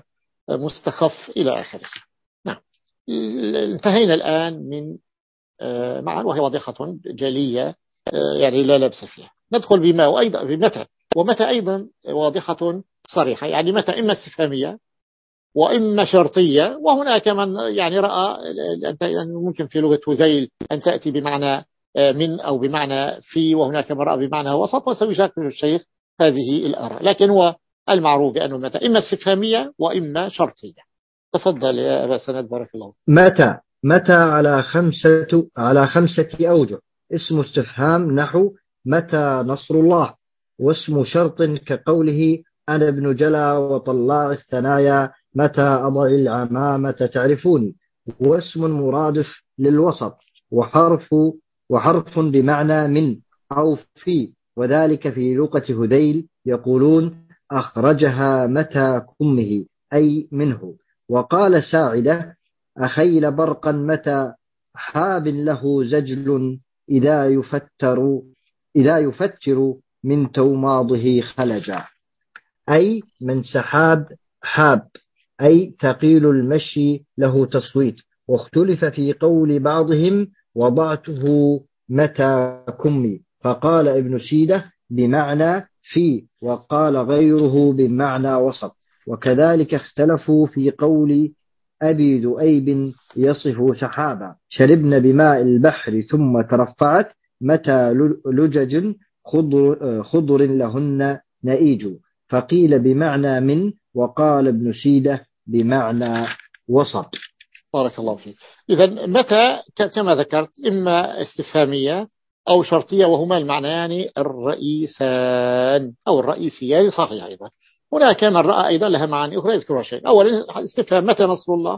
مستخف إلى آخره. نعم، انتهينا الآن من معا وهي واضحة جلية يعني لا لبس فيها. ندخل بما وأيضا بمتى، ومتى أيضا واضحة صريحة، يعني متى إما استفهامية وإما شرطية. وهناك من يعني رأى ممكن في لغة هذيل أن تأتي بمعنى من أو بمعنى في، وهناك من رأى بمعنى وسط، وسيشاكل الشيخ هذه الآراء، لكن هو المعروف بأنه متى إما استفهامية وإما شرطية. تفضل يا أبا سند بارك الله. متى متى على خمسة على خمسة أوجه: اسم استفهام نحو متى نصر الله، واسم شرط كقوله أنا ابن جلا وطلاع الثنايا متى أضع العمامة تعرفوني، واسم مرادف للوسط، وحرف وحرف بمعنى من أو في، وذلك في لغة هذيل يقولون أخرجها متى كمه أي منه. وقال ساعدة أخيل برقا متى حاب له زجل إذا يفتر إذا يفتر من توماضه خلجا، أي من سحاب حاب أي ثقيل المشي له تصويت. واختلف في قول بعضهم وضعته متى كمي، فقال ابن سيدة بمعنى في، وقال غيره بمعنى وسط. وكذلك اختلفوا في قول أبي ذؤيب يصف سحابا شربن بماء البحر ثم ترفعت متى لجج خضر, خضر لهن نئيج، فقيل بمعنى من، وقال ابن سيدة بمعنى وسط. بارك الله فيك. إذا متى كما ذكرت إما استفهامية أو شرطية، وهما المعنيان الرئيسان أو الرئيسيان صحيح. أيضا هناك من رأى أيضا لها معاني أخرى يذكرها شيء. أولا استفهام متى نصر الله،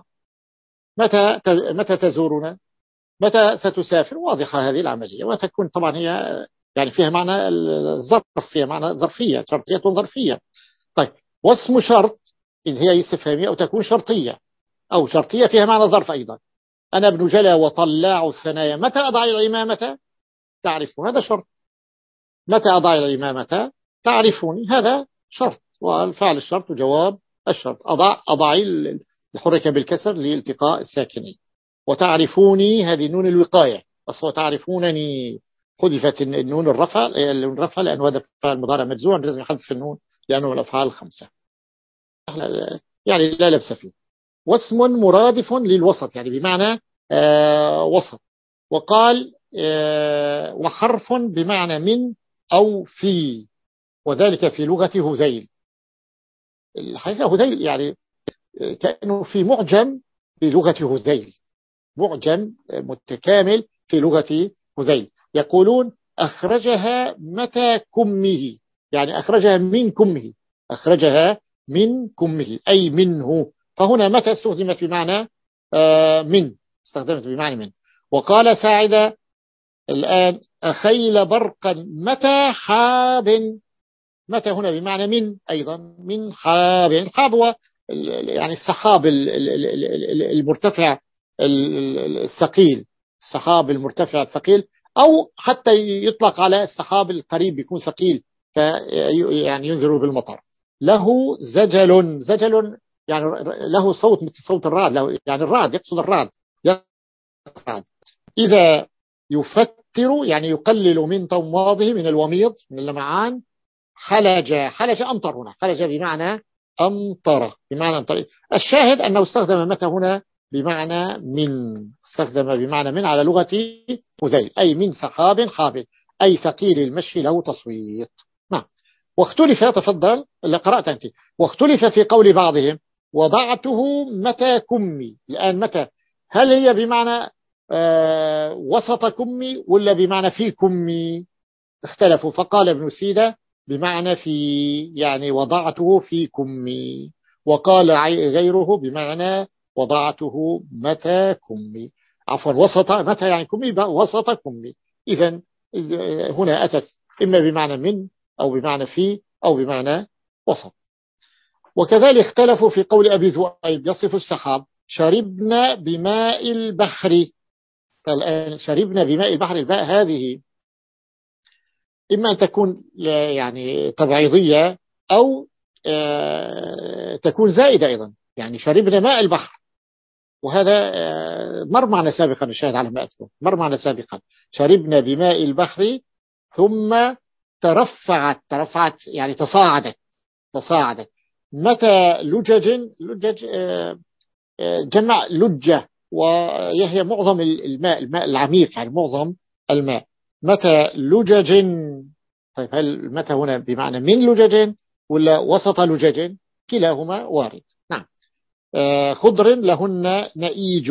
متى متى تزورنا، متى ستسافر. واضحة هذه العملية، وتكون طبعا هي يعني فيها معنى الظرف، فيها معنى ظرفية، شرطية ظرفية. طيب، واسم شرط إن هي استفهامية أو تكون شرطية أو شرطية فيها معنى ظرف أيضا. أنا ابن جلا وطلاع الثنايا متى أضع العمامة تعرفون، هذا شرط. متى أضع العمامة تعرفوني، هذا شرط، والفعل الشرط وجواب الشرط. أضع أضع الحركة بالكسر لالتقاء الساكنين. وتعرفوني هذه نون الوقاية، أصلا تعرفونني حذفت النون الرفع الرفع لأنه هذا فعل مضارع مجزوم لازم يحذف النون لأنه الأفعال الخمسة. يعني لا لبس فيه. واسم مرادف للوسط يعني بمعنى آه وسط. وقال آه وحرف بمعنى من أو في، وذلك في لغة هذيل. الحقيقة هذيل يعني كأنه في معجم في لغة هذيل، معجم متكامل في لغة هذيل. يقولون أخرجها متى كمه، يعني أخرجها من كمه، أخرجها من كمه أي منه. فهنا متى استخدمت بمعنى من، استخدمت بمعنى من. وقال ساعدة الآن أخيل برقا متى حاب، متى هنا بمعنى من أيضا، من حاب. الحاب هو يعني السحاب المرتفع الثقيل، السحاب المرتفع الثقيل، أو حتى يطلق على السحاب القريب يكون ثقيل يعني ينذر بالمطر. له زجل، زجل يعني له صوت مثل صوت الرعد، له يعني الرعد، يقصد الرعد. إذا يفتر يعني يقلل من طماضه، من الوميض، من اللمعان. حلج، حلج أمطر، هنا حلج بمعنى أمطر، بمعنى أمطر. الشاهد أنه استخدم متى هنا بمعنى من، استخدم بمعنى من على لغة هذيل، أي من سحاب حاب، أي ثقيل المشي له تصويت. نعم. واختلف، تفضل اللي قرأت أنت، واختلف في قول بعضهم وضعته متى كمي. الآن متى هل هي بمعنى آه وسط كمي ولا بمعنى في كمي؟ اختلفوا. فقال ابن سيدة بمعنى في، يعني وضعته في كمي. وقال غيره بمعنى وضعته متى كمي، عفوا وسط، متى يعني كمي وسط كمي. إذن هنا أتت إما بمعنى من أو بمعنى في أو بمعنى وسط. وكذلك اختلفوا في قول أبي ذؤيب يصف السحاب شربنا بماء البحر. الآن شربنا بماء البحر، الباء هذه إما أن تكون يعني تبعيضية أو تكون زائدة أيضا، يعني شربنا ماء البحر. وهذا مر معنا سابقا، الشاهد على ما أذكر مر معنا سابقا. شربنا بماء البحر ثم ترفعت، ترفعت يعني تصاعدت، تصاعدت. متى لجج، لجج جمع لجة، وهي معظم الماء، الماء العميق يعني معظم الماء. متى لجج، طيب هل متى هنا بمعنى من لجج ولا وسط لجج؟ كلاهما وارد. نعم. آه خضر لهن نئيج،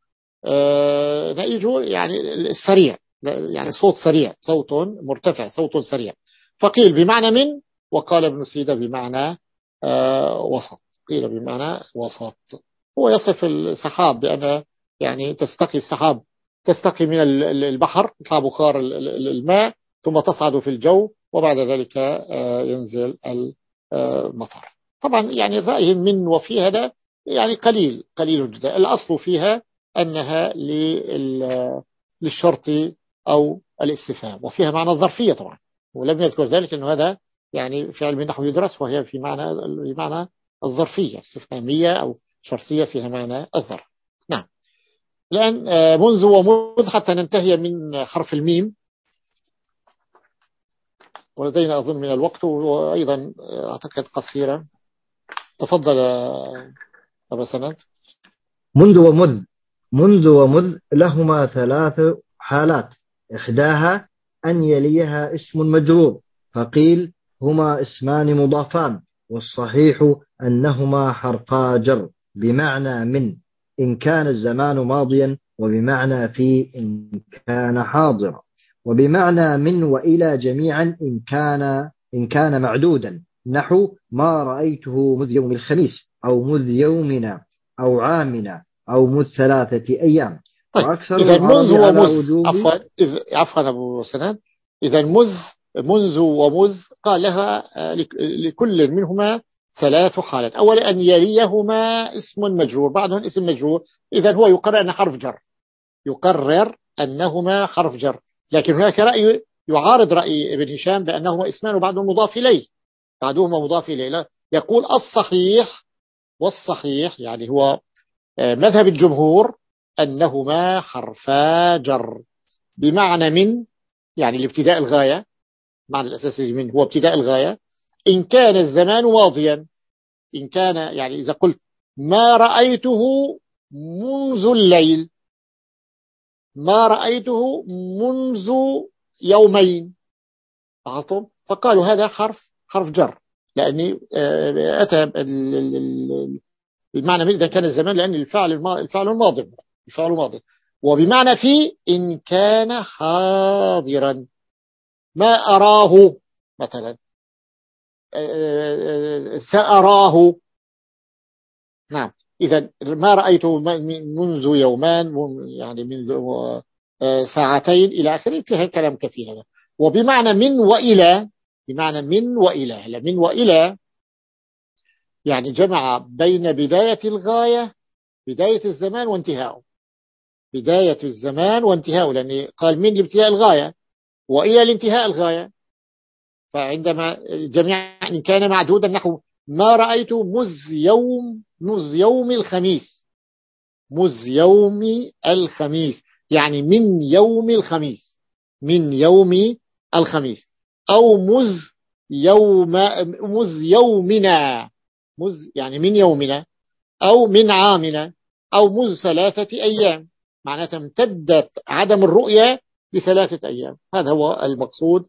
آه نئيج يعني السريع، يعني صوت سريع، صوت مرتفع، صوت سريع. فقيل بمعنى من، وقال ابن سيدة بمعنى آه وسط، قيل بمعنى وسط. هو يصف السحاب بأن يعني تستقي السحاب، تستقي من البحر، يطلع بخار الماء ثم تصعد في الجو، وبعد ذلك ينزل المطر. طبعا يعني رأيهم من وفي هذا يعني قليل، قليل جدا. الأصل فيها أنها للشرط أو الاستفهام، وفيها معنى الظرفية طبعا، ولم يذكر ذلك أنه هذا يعني في علم النحو يدرس، وهي في معنى بمعنى الظرفية، استفهامية أو شرطية فيها معنى الظرف. نعم. الآن منذ ومذ حتى ننتهي من حرف الميم، ولدينا أظن من الوقت وأيضا أعتقد قصيرة. تفضل أبا سند. منذ ومذ، منذ ومذ لهما ثلاث حالات، إحداها أن يليها اسم مجرور، فقيل هما اسمان مضافان، والصحيح أنهما حرفا جر بمعنى من إن كان الزمان ماضيا، وبمعنى في إن كان حاضرا، وبمعنى من وإلى جميعا إن كان إن كان معدودا، نحو ما رأيته مذ يوم الخميس، أو مذ يومنا، أو عامنا، أو مذ ثلاثة أيام. طيب. إذا منذ ومذ، عفوا عفوا أبو سند، إذا مذ منذ ومذ قال لها لكل منهما ثلاث حالات. أولا أن يليهما اسم مجرور، بعدهم اسم مجرور، إذا هو يقرر أن حرف جر، يقرر أنهما حرف جر. لكن هناك رأي يعارض رأي ابن هشام بأنهما اسمان وبعدهم مضاف إليه، بعدهما مضاف إليه. يقول الصحيح، والصحيح يعني هو مذهب الجمهور أنهما حرفا جر بمعنى من، يعني الابتداء الغاية، معنى الأساسي من هو ابتداء الغاية. إن كان الزمان ماضيا، إن كان يعني إذا قلت ما رأيته منذ الليل، ما رأيته منذ يومين. لاحظتم؟ فقالوا هذا حرف حرف جر، لأني أتى بمعنى إذا كان الزمان، لأن الفعل الفعل الماضي الفعل الماضي وبمعنى في إن كان حاضرا. ما أراه مثلا، سأراه. نعم، إذا ما رأيته منذ يومان، يعني منذ ساعتين إلى آخره، فيها كلام كثير. وبمعنى من وإلى، بمعنى من وإلى، من وإلى يعني جمع بين بداية الغاية، بداية الزمان وانتهاءه، بداية الزمان وانتهاءه، لأن قال من لابتداء الغاية وإلى لانتهاء الغاية. فعندما جميع إن كان معدودا نحو ما رأيت مذ يوم مذ يوم الخميس، مذ يوم الخميس يعني من يوم الخميس، من يوم الخميس. أو مذ يوم مذ يومنا، مذ يعني من يومنا، أو من عامنا، أو مذ ثلاثة أيام، معناتها امتدت عدم الرؤية بثلاثة أيام. هذا هو المقصود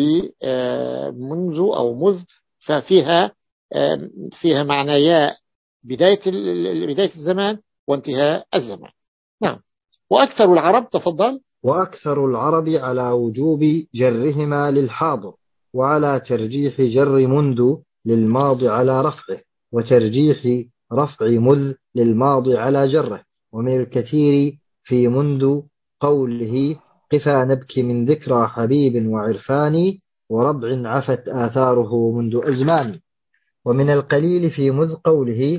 بمنذ أو مذ. ففيها فيها معنايا بداية بداية الزمان وانتهاء الزمان. نعم. وأكثر العرب، تفضل. وأكثر العرب على وجوب جرهما للحاضر، وعلى ترجيح جر منذ للماضي على رفعه، وترجيح رفع مذ للماضي على جره. ومن الكثير في منذ قوله قفا نبكي من ذكرى حبيب وعرفان، وربع عفت آثاره منذ أزمان. ومن القليل في مذ قوله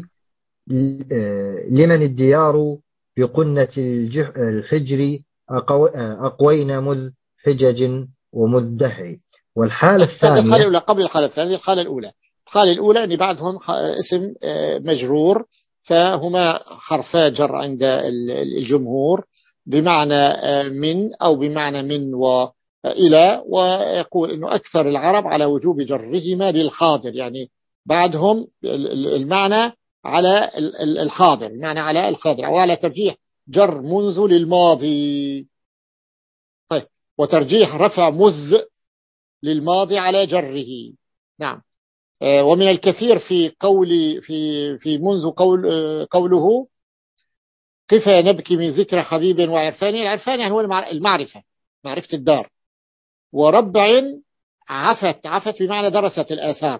لمن الديار بقنة الحجر أقوين مذ حجج ومذ دهر. والحالة الثانية، الحالة الأولى قبل الحالة الثانية. الحالة الأولى الحالة الأولى أن بعدهم اسم مجرور، فهما حرفا جر عند الجمهور بمعنى من أو بمعنى من وإلى. ويقول أنه أكثر العرب على وجوب جرهما للحاضر، يعني بعدهم المعنى على الحاضر، المعنى على الحاضر، أو على ترجيح جر منذ للماضي. طيب، وترجيح رفع مذ للماضي على جره. نعم. ومن الكثير في قول في في منذ قول قوله قفا نبكي من ذكر حبيب وعرفان. العرفان يعني هو المعرفة، معرفة الدار. وربع عفت، عفت بمعنى درست الآثار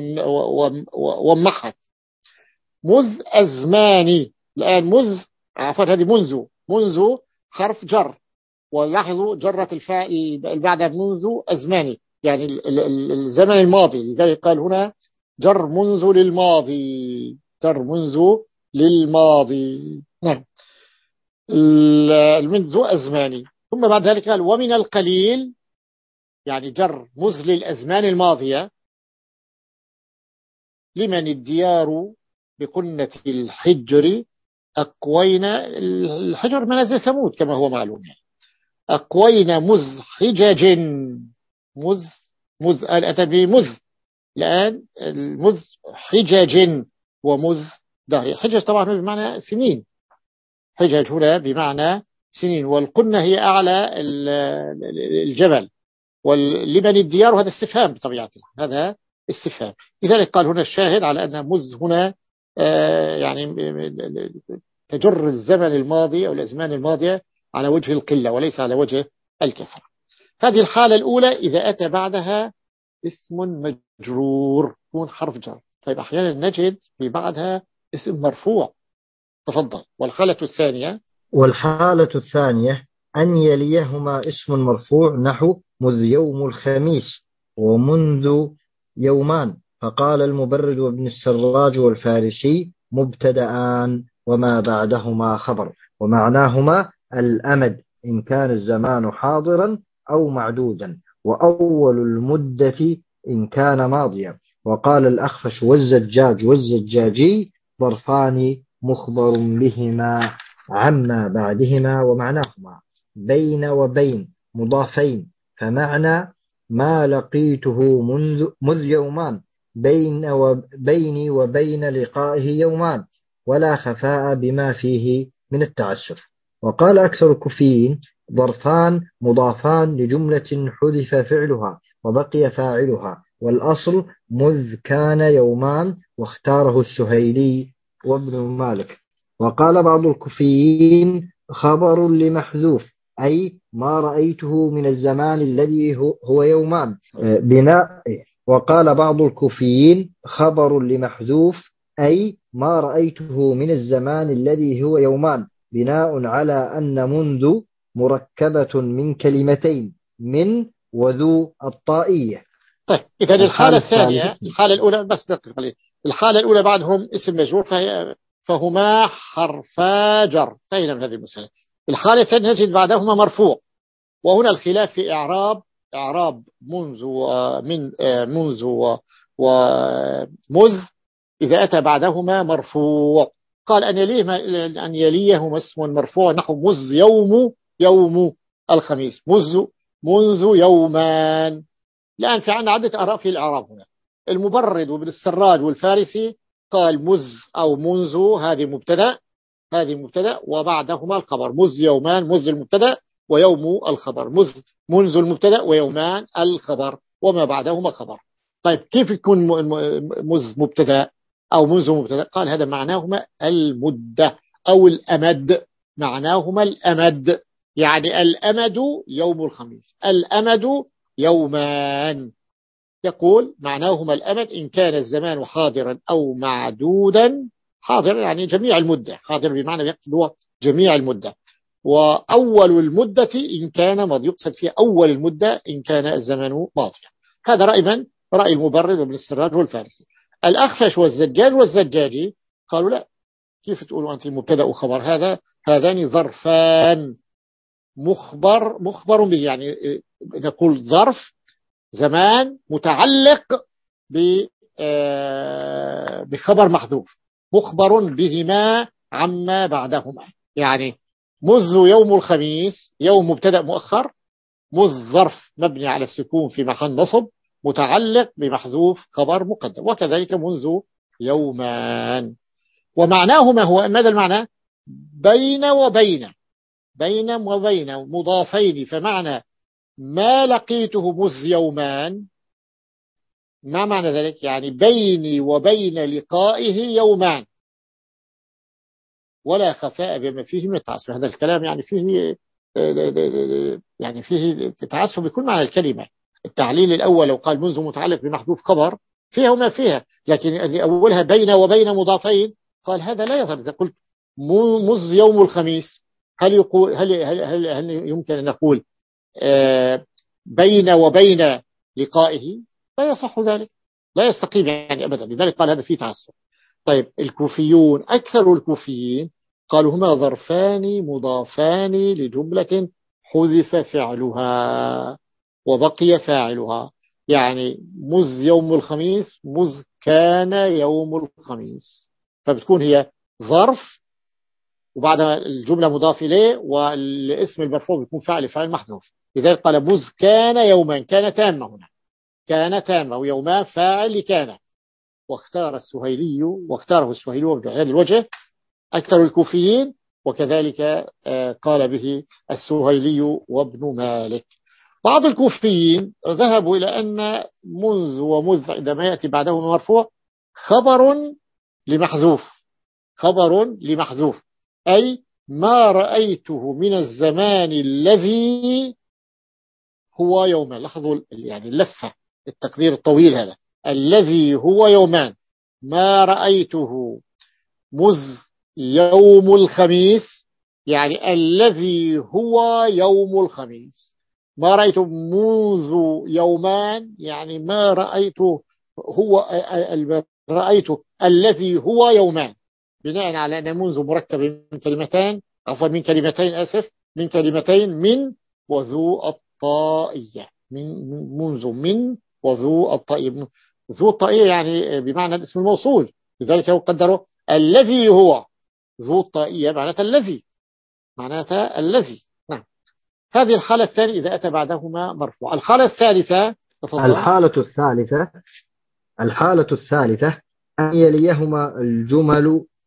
ومحت. مذ أزماني، الآن مذ عفت، هذه منذ، منذ حرف جر، ولاحظوا جرت الفاعل بعد منذ أزماني يعني الزمن الماضي، لذلك قال هنا جر منذ للماضي، جر منذ للماضي. نعم، منذ أزماني. ثم بعد ذلك قال ومن القليل، يعني جر مذ للأزمان الماضية. لمن الديار بقنة الحجر أقوين، الحجر منازل ثمود كما هو معلوم، أقوين مذ حجج، مذ مذ أتى بمذ الآن المذ حجج ومذ دهر. حجج طبعا بمعنى سنين، حجج هنا بمعنى سنين. والقنة هي أعلى الجبل. ولمن الديار، هذا استفهام بطبيعته، هذا استفهام. لذلك قال هنا الشاهد على أن مذ هنا يعني تجر الزمن الماضي أو الأزمان الماضية على وجه القلة وليس على وجه الكثرة. هذه الحالة الأولى إذا أتى بعدها اسم مجرور يكون حرف جر. طيب أحيانا نجد في بعدها اسم مرفوع. تفضل. والحالة الثانية، والحالة الثانية أن يليهما اسم مرفوع نحو مذ يوم الخميس ومنذ يومان. فقال المبرد وابن السراج والفارسي مبتدآن وما بعدهما خبر، ومعناهما الأمد إن كان الزمان حاضرا أو معدودا، وأول المدة إن كان ماضيا. وقال الأخفش والزجاج والزجاجي ظرفان مخبر بهما عما بعدهما، ومعناهما بين وبين مضافين، فمعنى ما لقيته منذ, منذ يومان، بين وبيني وبين لقائه يومان. ولا خفاء بما فيه من التعسف. وقال أكثر الكوفيين ظرفان مضافان لجملة حذف فعلها وبقي فاعلها، والأصل مذ كان يومان، واختاره السهيلي وابن مالك. وقال بعض الكوفيين خبر لمحذوف، أي ما رأيته من الزمان الذي هو يومان بناء. وقال بعض الكوفيين خبر لمحذوف، أي ما رأيته من الزمان الذي هو يومان، بناء على أن منذ مركبة من كلمتين من وذو الطائية. طيب إذا الحالة الثانية، الحالة الأولى بس دقيقة قليل، الحالة الأولى بعدهم اسم مجرور فهي فهما حرفا جر، انتهينا من هذه المسألة. الحالة الثانية نجد بعدهما مرفوع، وهنا الخلاف في إعراب إعراب منذ من منذ ومذ إذا أتى بعدهما مرفوع. قال أن يليه أن يليهما اسم مرفوع نحو مذ يوم يوم الخميس، مذ منذ يومان. الآن في عندنا عدة آراء في الإعراب هنا. المبرد وابن السراج والفارسي قال مذ أو منذ هذه مبتدأ، هذه مبتدأ وبعدهما الخبر، مذ يومان مذ المبتدأ ويوم الخبر، مذ منذ المبتدأ ويومان الخبر وما بعدهما خبر. طيب كيف يكون مذ مبتدأ أو منذ مبتدأ؟ قال هذا معناهما المدة أو الأمد، معناهما الأمد، يعني الأمد يوم الخميس، الأمد يومان. يقول معناهما الأمد إن كان الزمان حاضرا أو معدودا. حاضر يعني جميع المدة، حاضر بمعنى يقصد هو جميع المدة. وأول المدة إن كان ماضي، يقصد في أول المدة إن كان الزمان ماضيا. هذا رأي من؟ رأي المبرد وابن السراج والفارسي. الأخفش والزجاج والزجاجي قالوا لا، كيف تقولوا أنت مبتدأ وخبر؟ هذا هذان ظرفان مخبر مخبر به، يعني نقول ظرف زمان متعلق بخبر محذوف مخبر بهما عما بعدهما. يعني مذ يوم الخميس يوم مبتدأ مؤخر، مذ ظرف مبني على السكون في محل نصب متعلق بمحذوف خبر مقدم، وكذلك منذ يومان. ومعناهما هو ماذا المعنى؟ بين وبين، بين وبين مضافين، فمعنى ما لقيته مذ يومان، ما معنى ذلك؟ يعني بيني وبين لقائه يومان ولا خفاء بما فيه من التعسف. هذا الكلام يعني فيه يعني فيه تعسف بكل معنى الكلمة. التعليل الأول لو قال منذ متعلق بمحذوف خبر فيها وما فيها، لكن اللي أولها بين وبين مضافين قال هذا لا يظهر. إذا قلت مذ يوم الخميس هل يقول هل هل هل, هل يمكن أن نقول آه بين وبين لقائه؟ لا يصح ذلك، لا يستقيم يعني أبدا. لذلك قال هذا فيه تعسف. طيب الكوفيون أكثر الكوفيين قالوا هما ظرفان مضافان لجملة حذف فعلها وبقي فاعلها، يعني مذ يوم الخميس مذ كان يوم الخميس، فبتكون هي ظرف وبعد الجملة مضاف إليه والاسم المرفوع بيكون فاعل فاعل محذوف. لذلك قال مذ كان يوما، كان تامة هنا، كان تامة، ويومان فاعل لكان. واختار السهيلي واختاره السهيلي بهذا الوجه أكثر الكوفيين، وكذلك قال به السهيلي وابن مالك. بعض الكوفيين ذهبوا إلى أن منذ ومذ عندما يأتي بعده مرفوع خبر لمحذوف، خبر لمحذوف، أي ما رأيته من الزمان الذي هو يوما. لاحظوا يعني اللفة، التقدير الطويل هذا، الذي هو يومان، ما رأيته مذ يوم الخميس، يعني الذي هو يوم الخميس. ما رأيته منذ يومان، يعني ما رأيته هو رأيته الذي هو يومان، بناء على أن منذ مركب من كلمتين، عفوا من كلمتين آسف من كلمتين من وذو الطائية، من منذ من وذو الطائية. ذو الطائية يعني بمعنى الاسم الموصول، لذلك هو قدره الذي هو ذو الطائية معناتها الذي، معناتها الذي. نعم. هذه الحالة الثانية إذا أتى بعدهما مرفوع. الحالة الثالثة تفضل. الحالة الثالثة الحالة الثالثة أن يليهما الجمل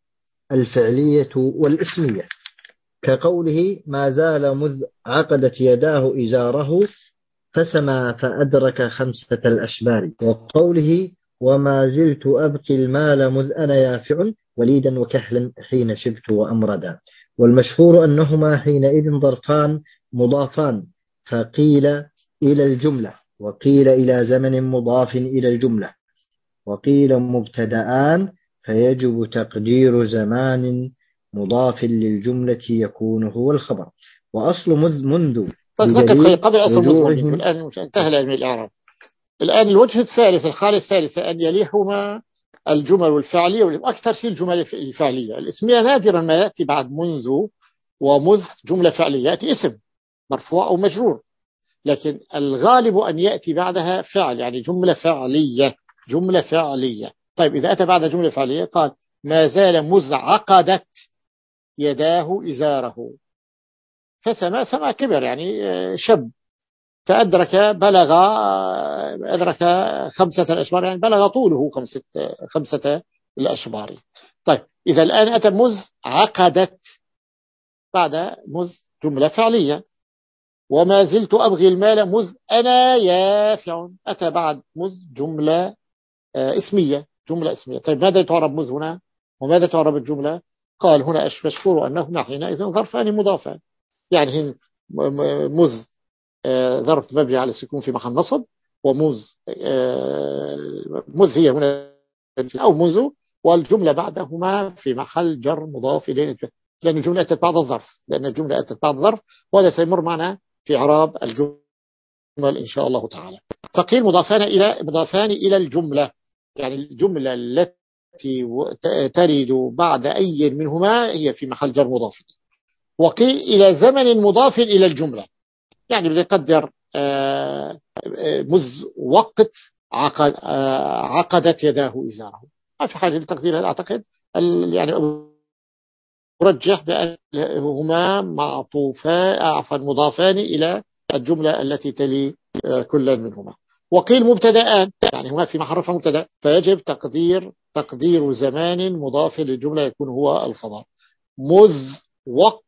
الفعلية والاسمية، كقوله ما زال مذ عقدت يداه إزاره فسما فأدرك خمسة الأشبار، وقوله وما زلت أبقي المال مذ أنا يافع وليدا وكهلا حين شبت وأمردا. والمشهور أنهما حينئذ ظرفان مضافان، فقيل إلى الجملة وقيل إلى زمن مضاف إلى الجملة، وقيل مبتدآن فيجب تقدير زمان مضاف للجملة يكون هو الخبر. وأصل مذ منذ بدليل قبل أصل مذ الآن انتهى العلم الإعراب. الآن الوجه الثالث، الحالة الثالثة، أن يليهما الجمل الفعلية، وأكثر شيء الجمل الفعلية. الاسمية نادرا ما يأتي بعد منذ ومذ جملة فعلية، يأتي اسم مرفوع أو مجرور، لكن الغالب أن يأتي بعدها فعل، يعني جملة فعلية، جملة فعلية. طيب إذا أتى بعد جملة فعلية قال ما زال مذ عقدت يداه إزاره، فسما سما كبر يعني شب، فأدرك بلغ أدرك خمسة الأشبار، يعني بلغ طوله خمسة, خمسة الأشبار. طيب إذا الآن أتى مذ عقدت بعد مذ جملة فعلية. وما زلت أبغي المال مذ أنا يافع، أتى بعد مذ جملة اسمية، جملة اسمية. طيب ماذا تعرب مذ هنا وماذا تعرب الجملة؟ قال هنا مشهور أنهما حينئذ ظرفان مضافان، يعني مذ ظرف مبني على السكون في محل نصب، ومذ مذ هي هنا أو منذ، والجملة بعدهما في محل جر مضاف إليه، لأن الجملة أتت بعد الظرف، لأن الجملة أتت بعد الظرف، وهذا سيمر معنا في إعراب الجمل إن شاء الله تعالى. فقيل مضافان إلى مضافان إلى الجملة، يعني الجملة التي ترد بعد أي منهما هي في محل جر مضاف. وقيل إلى زمن مضاف إلى الجملة، يعني بدي يقدر مذ وقت عقد عقدت يداه إزاره، ما في حاجة لتقدير هذا. أعتقد يعني أرجح بأنهما معطوفان عفوا مضافان إلى الجملة التي تلي كل منهما. وقيل مبتدآن، يعني هما في محل رفع مبتدأ، فيجب تقدير تقدير زمان مضاف للجملة يكون هو الخبر. مذ وقت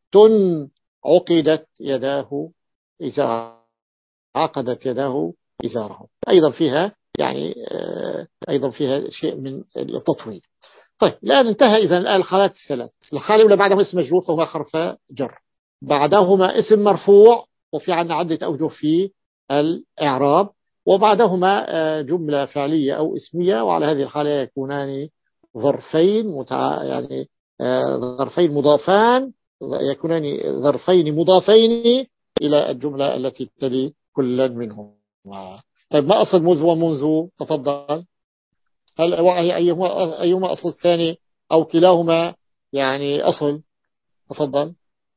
عقدت يداه إذا عقدت يداه إزاره، أيضا فيها يعني أيضا فيها شيء من التطويل. طيب الآن انتهى إذن الآن الحالات الثلاث. الحالة الأولى بعدهما اسم مجرور فهو حرف جر، بعدهما اسم مرفوع وفي عندنا عدة أوجه في الإعراب، وبعدهما جملة فعلية أو اسمية، وعلى هذه الحالة يكونان ظرفين متع... يعني ظرفين مضافان، يكونان ظرفين مضافين إلى الجملة التي تلي كل منهم. طيب ما أصل مذ ومنذ؟ تفضل. هل أيهما أيهما أصل الثاني أو كلاهما يعني أصل؟ تفضل.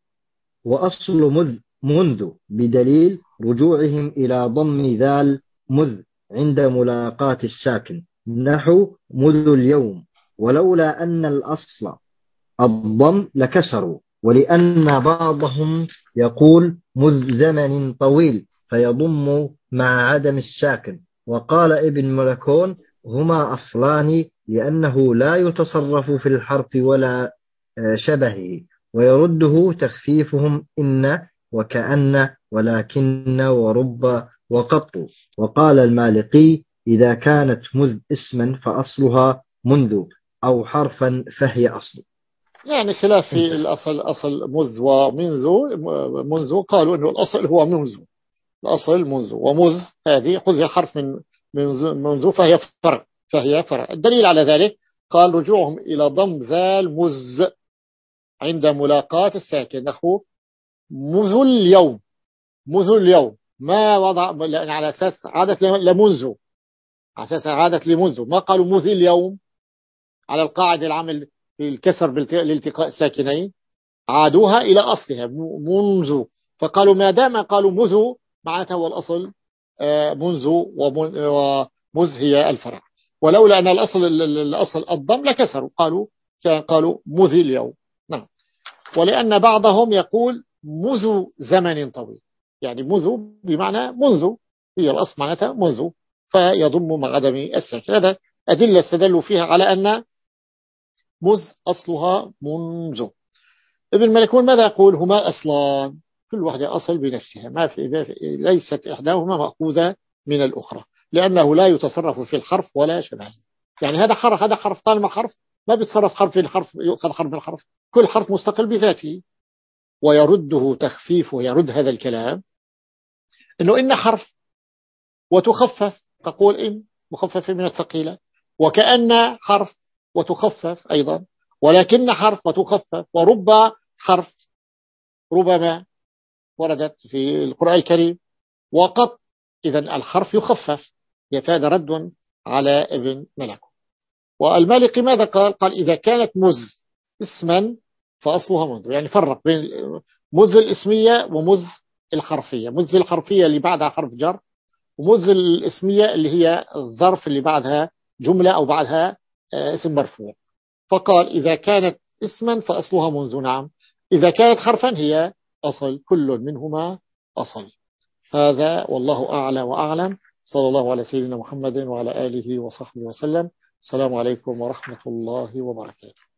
وأصل مذ منذ بدليل رجوعهم إلى ضم ذال مذ عند ملاقاة الساكن، نحو مذ اليوم، ولولا أن الأصل الضم لكسروا، ولأن بعضهم يقول مذ زمن طويل فيضم مع عدم الساكن. وقال ابن ملكون هما أصلان لأنه لا يتصرف في الحرف ولا شبهه، ويرده تخفيفهم إن وكأن ولكن ورب وقط. وقال المالقي إذا كانت مذ اسما فأصلها منذ أو حرفا فهي أصل. يعني خلاف في الأصل، أصل مذ ومنذ. منذ قالوا أنه الأصل هو منذ، الأصل منذ، ومذ هذه خذ حرف من منذ فهي فرع، فهي فرع. الدليل على ذلك قال رجوعهم إلى ضم ذال مذ عند ملاقاة الساكن، نحو مذ اليوم. مذ اليوم ما وضع على أساس عادت لمنذ، على أساس عادت لمنذ، ما قالوا مذ اليوم على القاعدة العمل الكسر بالالتقاء الساكنين، عادوها إلى أصلها منذ، فقالوا ما دام قالوا مذ معناتها هو الأصل منذ، ومذ هي الفرع. ولولا أن الأصل الأصل الضم لكسروا، قالوا كان قالوا مذ اليوم. نعم. ولأن بعضهم يقول مذ زمن طويل، يعني مذ بمعنى منذ، هي الأصل معناتها منذ، فيضم مع عدم الساكن. هذا أدلة استدلوا فيها على أن مذ أصلها منذ. ابن ملكون ماذا يقول؟ هما أصلان، كل واحدة أصل بنفسها، ما في ليست إحداهما مأخوذة من الأخرى، لأنه لا يتصرف في الحرف ولا شبهه. يعني هذا حرف هذا حرف طالما حرف ما بيتصرف حرف في الحرف يؤخذ حرف من الحرف، كل حرف مستقل بذاته. ويرده تخفيفه، يرد هذا الكلام إنه إن حرف وتخفف، تقول إن مخفف من الثقيلة، وكأن حرف وتخفف أيضا، ولكن حرف وتخفف، ورب حرف ربما وردت في القرآن الكريم، وقط إذن الحرف يخفف. يفاد رد على ابن ملكون. والمالكي ماذا قال؟ قال إذا كانت مذ اسما فأصلها منذ، يعني فرق بين مذ الاسمية ومذ الحرفية. مذ الحرفية اللي بعدها حرف جر، ومذ الاسمية اللي هي الظرف اللي بعدها جملة أو بعدها اسم مرفوع. فقال إذا كانت اسما فأصلها منذ، نعم. إذا كانت حرفا هي أصل، كل منهما أصل. هذا والله أعلى وأعلم. صلى الله على سيدنا محمد وعلى آله وصحبه وسلم. السلام عليكم ورحمة الله وبركاته.